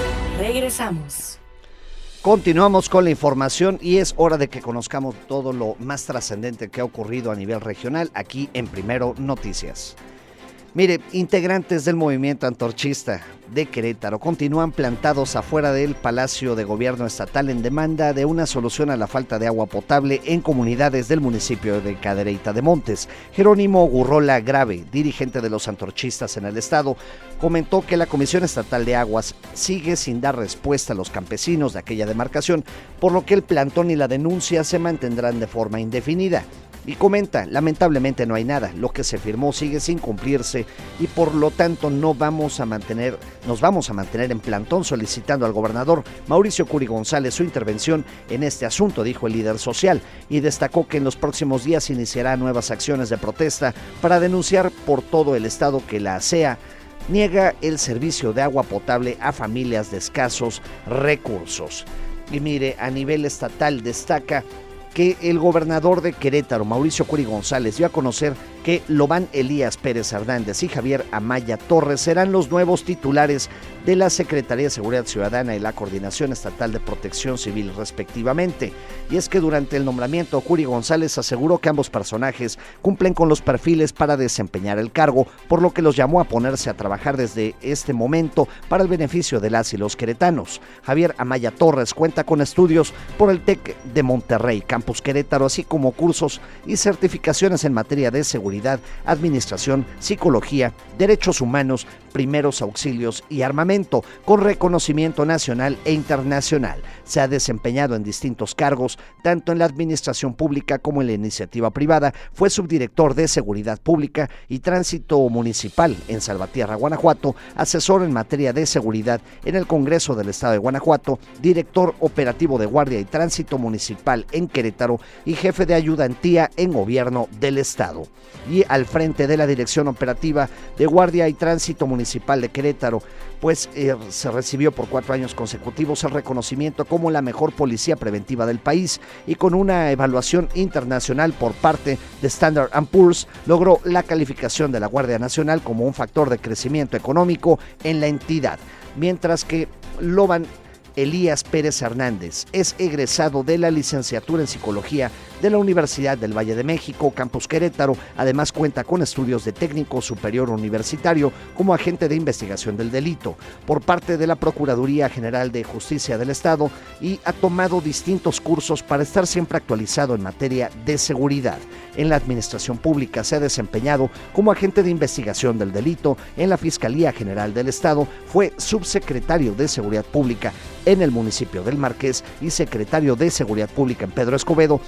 [SPEAKER 1] Regresamos.
[SPEAKER 2] Continuamos con la información y es hora de que conozcamos todo lo más trascendente que ha ocurrido a nivel regional aquí en Primero Noticias. Mire, integrantes del movimiento antorchista de Querétaro continúan plantados afuera del Palacio de Gobierno Estatal en demanda de una solución a la falta de agua potable en comunidades del municipio de Cadereyta de Montes. Jerónimo Gurrola Grave, dirigente de los antorchistas en el estado, comentó que la Comisión Estatal de Aguas sigue sin dar respuesta a los campesinos de aquella demarcación, por lo que el plantón y la denuncia se mantendrán de forma indefinida. Y comenta, lamentablemente no hay nada, lo que se firmó sigue sin cumplirse y por lo tanto no vamos a mantener, nos vamos a mantener en plantón solicitando al gobernador Mauricio Curi González su intervención en este asunto, dijo el líder social, y destacó que en los próximos días iniciará nuevas acciones de protesta para denunciar por todo el estado que la C E A niega el servicio de agua potable a familias de escasos recursos. Y mire, a nivel estatal destaca que el gobernador de Querétaro, Mauricio Curi González, dio a conocer que Lobán Elías Pérez Hernández y Javier Amaya Torres serán los nuevos titulares de la Secretaría de Seguridad Ciudadana y la Coordinación Estatal de Protección Civil, respectivamente. Y es que durante el nombramiento, Curi González aseguró que ambos personajes cumplen con los perfiles para desempeñar el cargo, por lo que los llamó a ponerse a trabajar desde este momento para el beneficio de las y los queretanos. Javier Amaya Torres cuenta con estudios por el TEC de Monterrey, Campus Querétaro, así como cursos y certificaciones en materia de seguridad, administración, psicología, derechos humanos, primeros auxilios y armamento, con reconocimiento nacional e internacional. Se ha desempeñado en distintos cargos, tanto en la administración pública como en la iniciativa privada. Fue subdirector de Seguridad Pública y Tránsito Municipal en Salvatierra, Guanajuato, asesor en materia de seguridad en el Congreso del Estado de Guanajuato, director operativo de Guardia y Tránsito Municipal en Querétaro y jefe de ayudantía en Gobierno del Estado. Y al frente de la Dirección Operativa de Guardia y Tránsito Municipal de Querétaro, pues eh, se recibió por cuatro años consecutivos el reconocimiento como la mejor policía preventiva del país, y con una evaluación internacional por parte de Standard and Poor's logró la calificación de la Guardia Nacional como un factor de crecimiento económico en la entidad, mientras que Lobán Elías Pérez Hernández es egresado de la licenciatura en Psicología de la Universidad del Valle de México, Campus Querétaro. Además cuenta con estudios de técnico superior universitario como agente de investigación del delito por parte de la Procuraduría General de Justicia del Estado, y ha tomado distintos cursos para estar siempre actualizado en materia de seguridad. En la administración pública se ha desempeñado como agente de investigación del delito en la Fiscalía General del Estado, fue subsecretario de Seguridad Pública en el municipio del Marqués y secretario de Seguridad Pública en Pedro Escobedo desde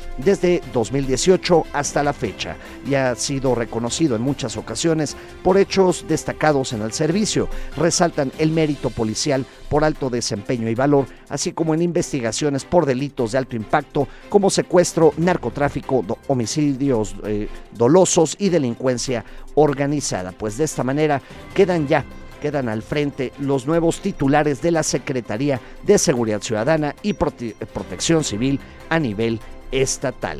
[SPEAKER 2] desde dos mil dieciocho hasta la fecha y ha sido reconocido en muchas ocasiones por hechos destacados en el servicio. Resaltan el mérito policial por alto desempeño y valor, así como en investigaciones por delitos de alto impacto como secuestro, narcotráfico, do- homicidios eh, dolosos y delincuencia organizada. Pues de esta manera quedan ya quedan al frente los nuevos titulares de la Secretaría de Seguridad Ciudadana y Prote- Protección Civil a nivel estatal.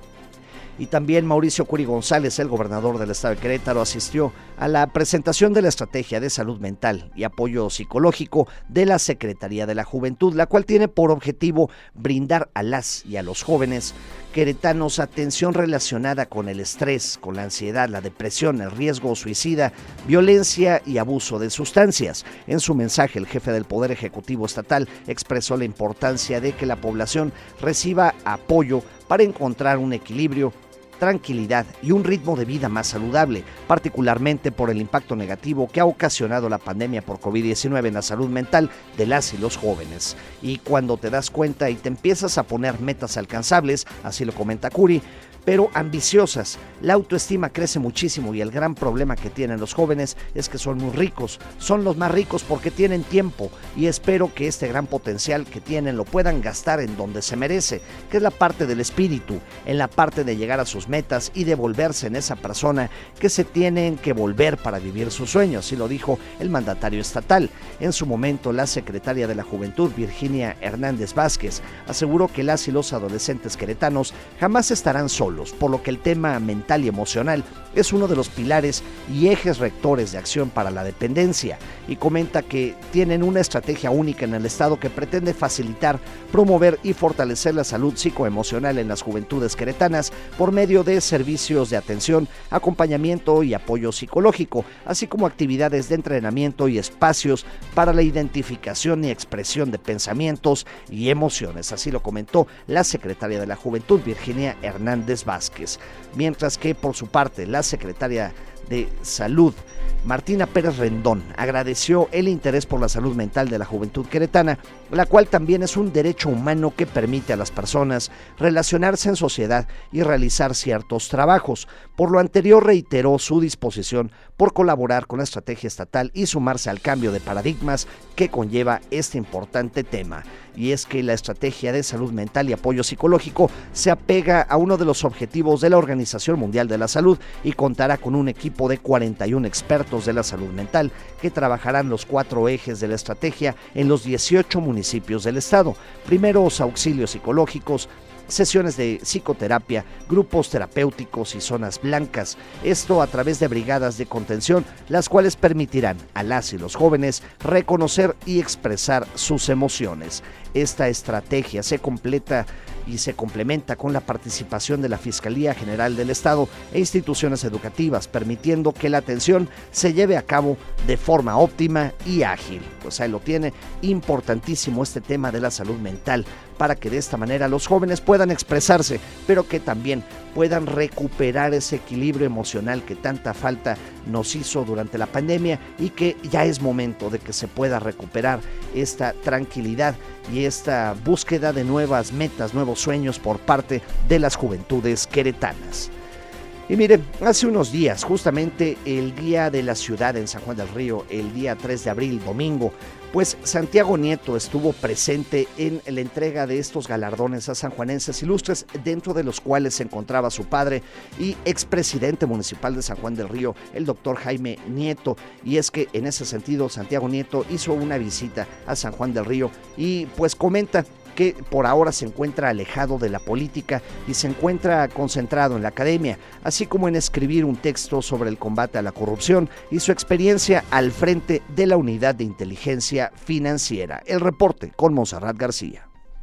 [SPEAKER 2] Y también Mauricio Curi González, el gobernador del estado de Querétaro, asistió a la presentación de la Estrategia de Salud Mental y Apoyo Psicológico de la Secretaría de la Juventud, la cual tiene por objetivo brindar a las y a los jóvenes queretanos atención relacionada con el estrés, con la ansiedad, la depresión, el riesgo suicida, violencia y abuso de sustancias. En su mensaje, el jefe del Poder Ejecutivo Estatal expresó la importancia de que la población reciba apoyo para encontrar un equilibrio, tranquilidad y un ritmo de vida más saludable, particularmente por el impacto negativo que ha ocasionado la pandemia por COVID diecinueve en la salud mental de las y los jóvenes. Y cuando te das cuenta y te empiezas a poner metas alcanzables, así lo comenta Curi, pero ambiciosas, la autoestima crece muchísimo y el gran problema que tienen los jóvenes es que son muy ricos, son los más ricos porque tienen tiempo y espero que este gran potencial que tienen lo puedan gastar en donde se merece, que es la parte del espíritu, en la parte de llegar a sus metas y de volverse en esa persona que se tienen que volver para vivir sus sueños, así lo dijo el mandatario estatal. En su momento, la secretaria de la Juventud, Virginia Hernández Vázquez, aseguró que las y los adolescentes queretanos jamás estarán solos, por lo que el tema mental y emocional es uno de los pilares y ejes rectores de acción para la dependencia, y comenta que tienen una estrategia única en el estado que pretende facilitar, promover y fortalecer la salud psicoemocional en las juventudes queretanas por medio de servicios de atención, acompañamiento y apoyo psicológico, así como actividades de entrenamiento y espacios para la identificación y expresión de pensamientos y emociones. Así lo comentó la secretaria de la Juventud, Virginia Hernández Vázquez. Mientras que por su parte la secretaria de Salud, Martina Pérez Rendón, agradeció el interés por la salud mental de la juventud queretana, la cual también es un derecho humano que permite a las personas relacionarse en sociedad y realizar ciertos trabajos. Por lo anterior, reiteró su disposición por colaborar con la estrategia estatal y sumarse al cambio de paradigmas que conlleva este importante tema. Y es que la estrategia de salud mental y apoyo psicológico se apega a uno de los objetivos de la Organización Mundial de la Salud y contará con un equipo de cuarenta y uno expertos de la salud mental que trabajarán los cuatro ejes de la estrategia en los dieciocho municipios del estado. Primeros auxilios psicológicos, sesiones de psicoterapia, grupos terapéuticos y zonas blancas. Esto a través de brigadas de contención, las cuales permitirán a las y los jóvenes reconocer y expresar sus emociones. Esta estrategia se completa y se complementa con la participación de la Fiscalía General del Estado e instituciones educativas, permitiendo que la atención se lleve a cabo de forma óptima y ágil. Pues ahí lo tiene, importantísimo este tema de la salud mental, para que de esta manera los jóvenes puedan expresarse, pero que también puedan recuperar ese equilibrio emocional que tanta falta nos hizo durante la pandemia y que ya es momento de que se pueda recuperar esta tranquilidad y esta búsqueda de nuevas metas, nuevos sueños por parte de las juventudes queretanas. Y miren, hace unos días, justamente el Día de la Ciudad en San Juan del Río, el día tres de abril, domingo, pues Santiago Nieto estuvo presente en la entrega de estos galardones a sanjuanenses ilustres, dentro de los cuales se encontraba su padre y expresidente municipal de San Juan del Río, el doctor Jaime Nieto. Y es que en ese sentido Santiago Nieto hizo una visita a San Juan del Río y pues comenta que por ahora se encuentra alejado de la política y se encuentra concentrado en la academia, así como en escribir un texto sobre el combate a la corrupción y su experiencia al frente de la Unidad de Inteligencia Financiera. El reporte con Monserrat García.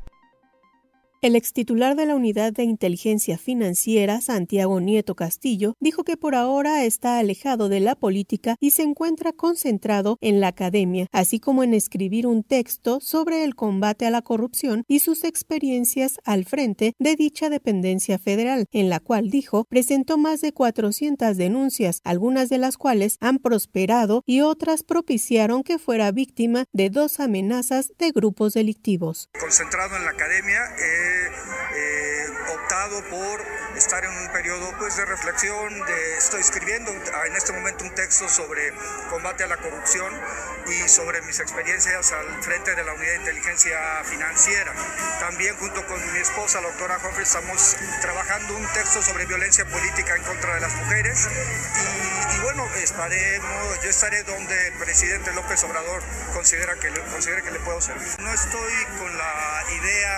[SPEAKER 5] El extitular de la Unidad de Inteligencia Financiera, Santiago Nieto Castillo, dijo que por ahora está alejado de la política y se encuentra concentrado en la academia, así como en escribir un texto sobre el combate a la corrupción y sus experiencias al frente de dicha dependencia federal, en la cual, dijo, presentó más de cuatrocientas denuncias, algunas de las cuales han prosperado y otras propiciaron que fuera víctima de dos amenazas de grupos delictivos.
[SPEAKER 12] Concentrado en la academia, eh... eh, optado por estar en un periodo pues, de reflexión. De, estoy escribiendo en este momento un texto sobre combate a la corrupción y sobre mis experiencias al frente de la Unidad de Inteligencia Financiera. También junto con mi esposa, la doctora Humphrey, estamos trabajando un texto sobre violencia política en contra de las mujeres y, y bueno, estaremos, yo estaré donde el presidente López Obrador considera que le, considere que le puedo servir. No estoy con la idea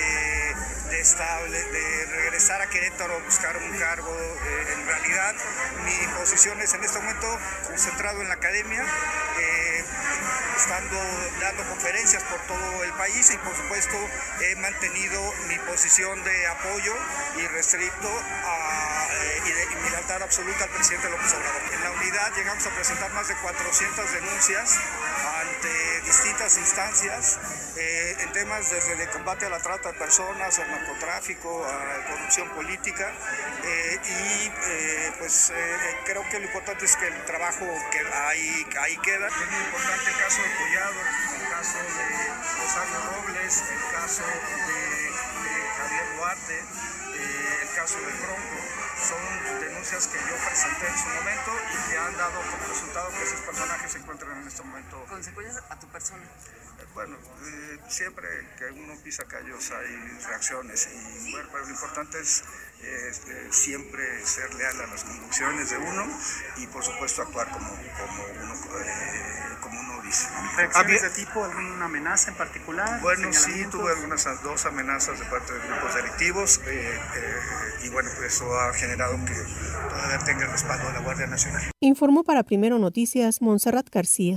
[SPEAKER 12] de, de, estable, de regresar a Querétaro a buscar un cargo. Eh, en realidad, mi posición es en este momento concentrado en la academia, eh, estando dando conferencias por todo el país y por supuesto he mantenido mi posición de apoyo irrestricto a, eh, y, de, y mi lealtad absoluta al presidente López Obrador. En la unidad llegamos a presentar más de cuatrocientas denuncias ante distintas instancias eh, en temas desde el combate a la trata de personas, al narcotráfico, a la corrupción política eh, y eh, pues eh, creo que lo importante es que el trabajo que ahí, ahí queda. Es muy importante el caso de Collado, el caso de Rosario Robles, el caso de, de Javier Duarte, eh, el caso del Bronco. Son denuncias que yo presenté en su momento y que han dado como resultado que esos personajes se encuentran en este momento.
[SPEAKER 13] ¿Consecuencias a tu persona?
[SPEAKER 12] Eh, bueno, eh, siempre que uno pisa callos hay reacciones y bueno, pero lo importante es eh, siempre ser leal a las convicciones de uno y por supuesto actuar como, como, uno, eh, como uno dice.
[SPEAKER 8] ¿Reacciones de tipo, alguna amenaza en particular?
[SPEAKER 12] Bueno, sí, tuve algunas dos amenazas de parte de grupos delictivos eh, eh, y bueno, pues eso ha generado que todavía tenga el respaldo de la Guardia Nacional.
[SPEAKER 5] Informó para Primero Noticias Montserrat García.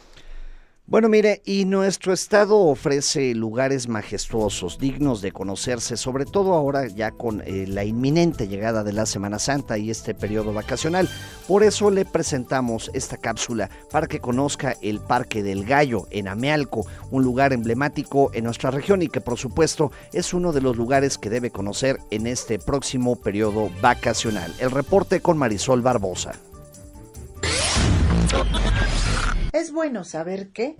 [SPEAKER 2] Bueno, mire, y nuestro estado ofrece lugares majestuosos, dignos de conocerse, sobre todo ahora ya con eh, la inminente llegada de la Semana Santa y este periodo vacacional. Por eso le presentamos esta cápsula para que conozca el Parque del Gallo en Amealco, un lugar emblemático en nuestra región y que por supuesto es uno de los lugares que debe conocer en este próximo periodo vacacional. El reporte con Marisol Barbosa.
[SPEAKER 14] Es bueno saber que...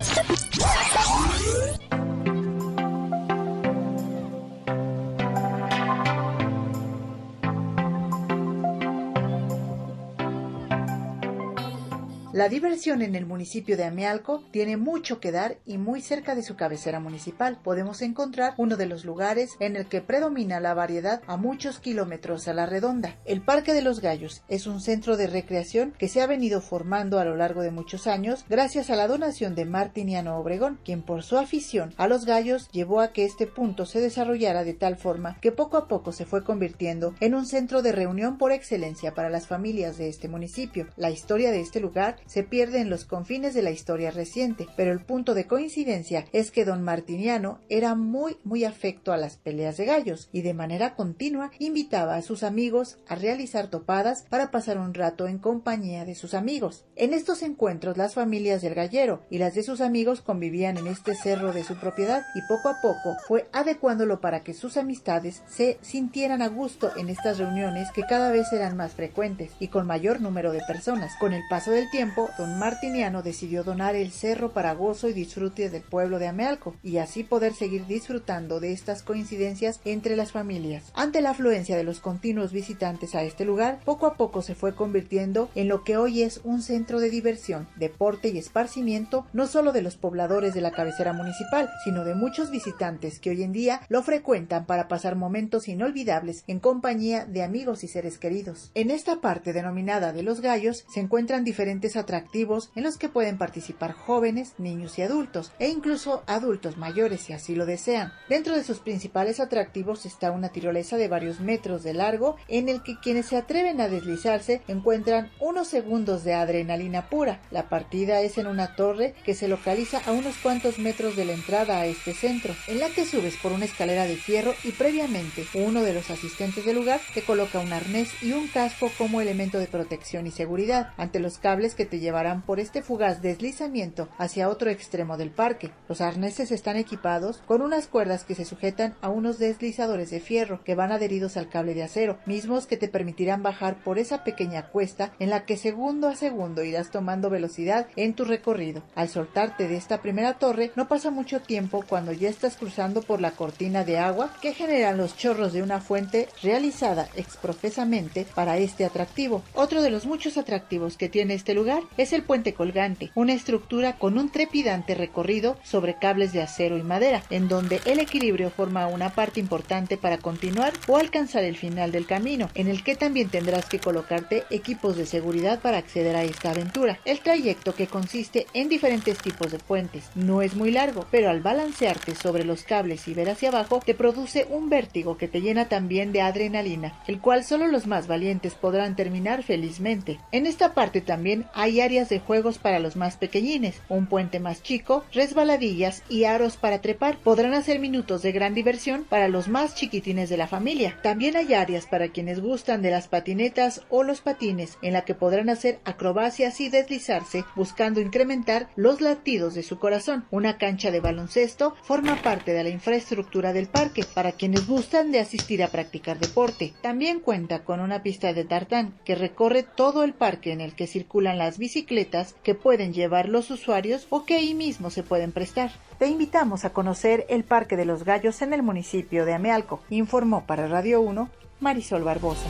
[SPEAKER 14] La diversión en el municipio de Amealco tiene mucho que dar y muy cerca de su cabecera municipal podemos encontrar uno de los lugares en el que predomina la variedad a muchos kilómetros a la redonda. El Parque de los Gallos es un centro de recreación que se ha venido formando a lo largo de muchos años gracias a la donación de Martiniano Obregón, quien por su afición a los gallos llevó a que este punto se desarrollara de tal forma que poco a poco se fue convirtiendo en un centro de reunión por excelencia para las familias de este municipio. La historia de este lugar se pierde en los confines de la historia reciente, pero el punto de coincidencia es que don Martiniano era muy muy afecto a las peleas de gallos y de manera continua invitaba a sus amigos a realizar topadas para pasar un rato en compañía de sus amigos. En estos encuentros las familias del gallero y las de sus amigos convivían en este cerro de su propiedad y poco a poco fue adecuándolo para que sus amistades se sintieran a gusto en estas reuniones que cada vez eran más frecuentes y con mayor número de personas. Con el paso del tiempo, don Martiniano decidió donar el cerro para gozo y disfrute del pueblo de Amealco y así poder seguir disfrutando de estas coincidencias entre las familias. Ante la afluencia de los continuos visitantes a este lugar, poco a poco se fue convirtiendo en lo que hoy es un centro de diversión, deporte y esparcimiento, no solo de los pobladores de la cabecera municipal, sino de muchos visitantes que hoy en día lo frecuentan para pasar momentos inolvidables en compañía de amigos y seres queridos. En esta parte denominada de los gallos se encuentran diferentes atractivos en los que pueden participar jóvenes, niños y adultos, e incluso adultos mayores si así lo desean. Dentro de sus principales atractivos está una tirolesa de varios metros de largo en el que quienes se atreven a deslizarse encuentran unos segundos de adrenalina pura. La partida es en una torre que se localiza a unos cuantos metros de la entrada a este centro, en la que subes por una escalera de fierro y previamente uno de los asistentes del lugar te coloca un arnés y un casco como elemento de protección y seguridad ante los cables que te te llevarán por este fugaz deslizamiento hacia otro extremo del parque. Los arneses están equipados con unas cuerdas que se sujetan a unos deslizadores de fierro que van adheridos al cable de acero, mismos que te permitirán bajar por esa pequeña cuesta en la que segundo a segundo irás tomando velocidad en tu recorrido. Al soltarte de esta primera torre, no pasa mucho tiempo cuando ya estás cruzando por la cortina de agua que generan los chorros de una fuente realizada exprofesamente para este atractivo. Otro de los muchos atractivos que tiene este lugar es el puente colgante, una estructura con un trepidante recorrido sobre cables de acero y madera, en donde el equilibrio forma una parte importante para continuar o alcanzar el final del camino, en el que también tendrás que colocarte equipos de seguridad para acceder a esta aventura. El trayecto, que consiste en diferentes tipos de puentes, no es muy largo, pero al balancearte sobre los cables y ver hacia abajo, te produce un vértigo que te llena también de adrenalina, el cual solo los más valientes podrán terminar felizmente. En esta parte también hay áreas de juegos para los más pequeñines, un puente más chico, resbaladillas y aros para trepar. Podrán hacer minutos de gran diversión para los más chiquitines de la familia. También hay áreas para quienes gustan de las patinetas o los patines, en la que podrán hacer acrobacias y deslizarse buscando incrementar los latidos de su corazón. Una cancha de baloncesto forma parte de la infraestructura del parque para quienes gustan de asistir a practicar deporte. También cuenta con una pista de tartán que recorre todo el parque, en el que circulan las bicicletas que pueden llevar los usuarios o que ahí mismo se pueden prestar. Te invitamos a conocer el Parque de los Gallos en el municipio de Amealco. Informó para Radio uno Marisol Barbosa.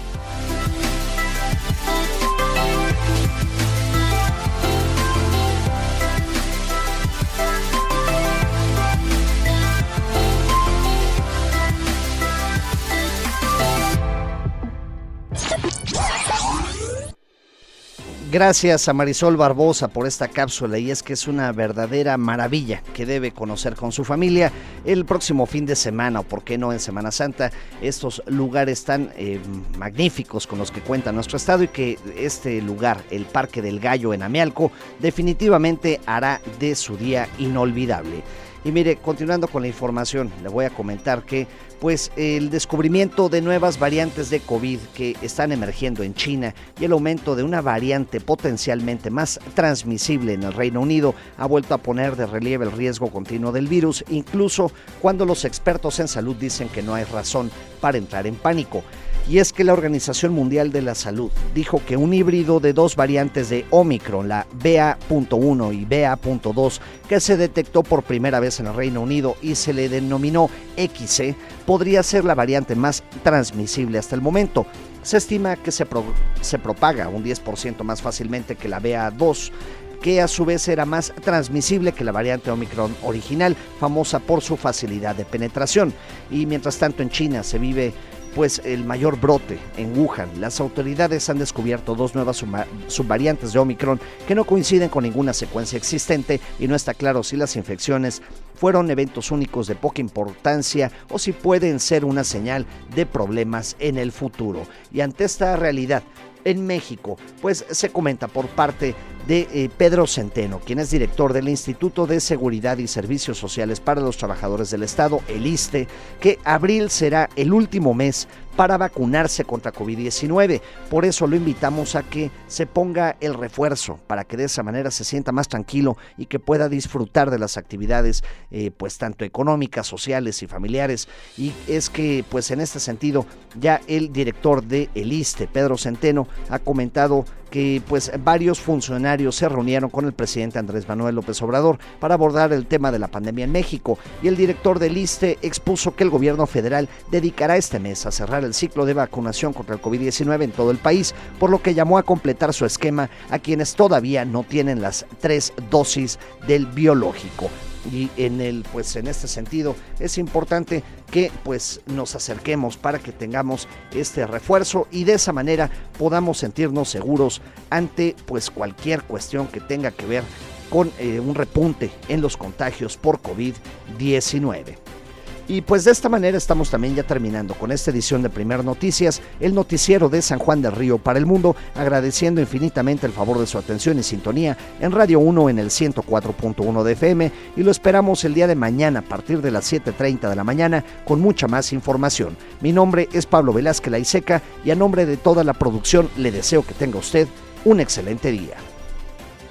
[SPEAKER 2] Gracias a Marisol Barbosa por esta cápsula, y es que es una verdadera maravilla que debe conocer con su familia el próximo fin de semana, o por qué no en Semana Santa, estos lugares tan eh, magníficos con los que cuenta nuestro estado, y que este lugar, el Parque del Gallo en Amealco, definitivamente hará de su día inolvidable. Y mire, continuando con la información, le voy a comentar que pues el descubrimiento de nuevas variantes de COVID que están emergiendo en China y el aumento de una variante potencialmente más transmisible en el Reino Unido ha vuelto a poner de relieve el riesgo continuo del virus, incluso cuando los expertos en salud dicen que no hay razón para entrar en pánico. Y es que la Organización Mundial de la Salud dijo que un híbrido de dos variantes de Omicron, la B A punto uno y B A punto dos, que se detectó por primera vez en el Reino Unido y se le denominó X E, podría ser la variante más transmisible hasta el momento. Se estima que se, pro, se propaga un diez por ciento más fácilmente que la B A dos, que a su vez era más transmisible que la variante Omicron original, famosa por su facilidad de penetración. Y mientras tanto en China se vive pues el mayor brote en Wuhan. Las autoridades han descubierto dos nuevas subvariantes de Omicron que no coinciden con ninguna secuencia existente, y no está claro si las infecciones fueron eventos únicos de poca importancia o si pueden ser una señal de problemas en el futuro. Y ante esta realidad, en México, pues se comenta por parte de eh, Pedro Centeno, quien es director del Instituto de Seguridad y Servicios Sociales para los Trabajadores del Estado, el ISSSTE, que abril será el último mes para vacunarse contra COVID diecinueve. Por eso lo invitamos a que se ponga el refuerzo, para que de esa manera se sienta más tranquilo y que pueda disfrutar de las actividades eh, pues tanto económicas, sociales y familiares. Y es que pues en este sentido ya el director de el ISSSTE, Pedro Centeno, ha comentado que pues varios funcionarios se reunieron con el presidente Andrés Manuel López Obrador para abordar el tema de la pandemia en México, y el director del ISSSTE expuso que el gobierno federal dedicará este mes a cerrar el ciclo de vacunación contra el COVID diecinueve en todo el país, por lo que llamó a completar su esquema a quienes todavía no tienen las tres dosis del biológico. Y en el pues en este sentido es importante que pues nos acerquemos para que tengamos este refuerzo y de esa manera podamos sentirnos seguros ante pues cualquier cuestión que tenga que ver con eh, un repunte en los contagios por COVID diecinueve. Y pues de esta manera estamos también ya terminando con esta edición de Primer Noticias, el noticiero de San Juan del Río para el mundo, agradeciendo infinitamente el favor de su atención y sintonía en Radio uno en el ciento cuatro punto uno de F M, y lo esperamos el día de mañana a partir de las siete treinta de la mañana con mucha más información. Mi nombre es Pablo Velázquez Laiseca y a nombre de toda la producción le deseo que tenga usted un excelente día.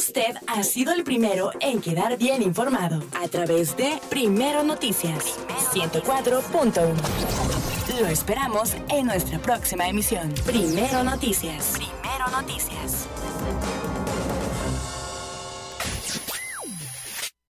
[SPEAKER 1] usted ha sido el primero en quedar bien informado a través de Primero Noticias ciento cuatro punto uno. Lo esperamos en nuestra próxima emisión. Primero Noticias. Primero Noticias.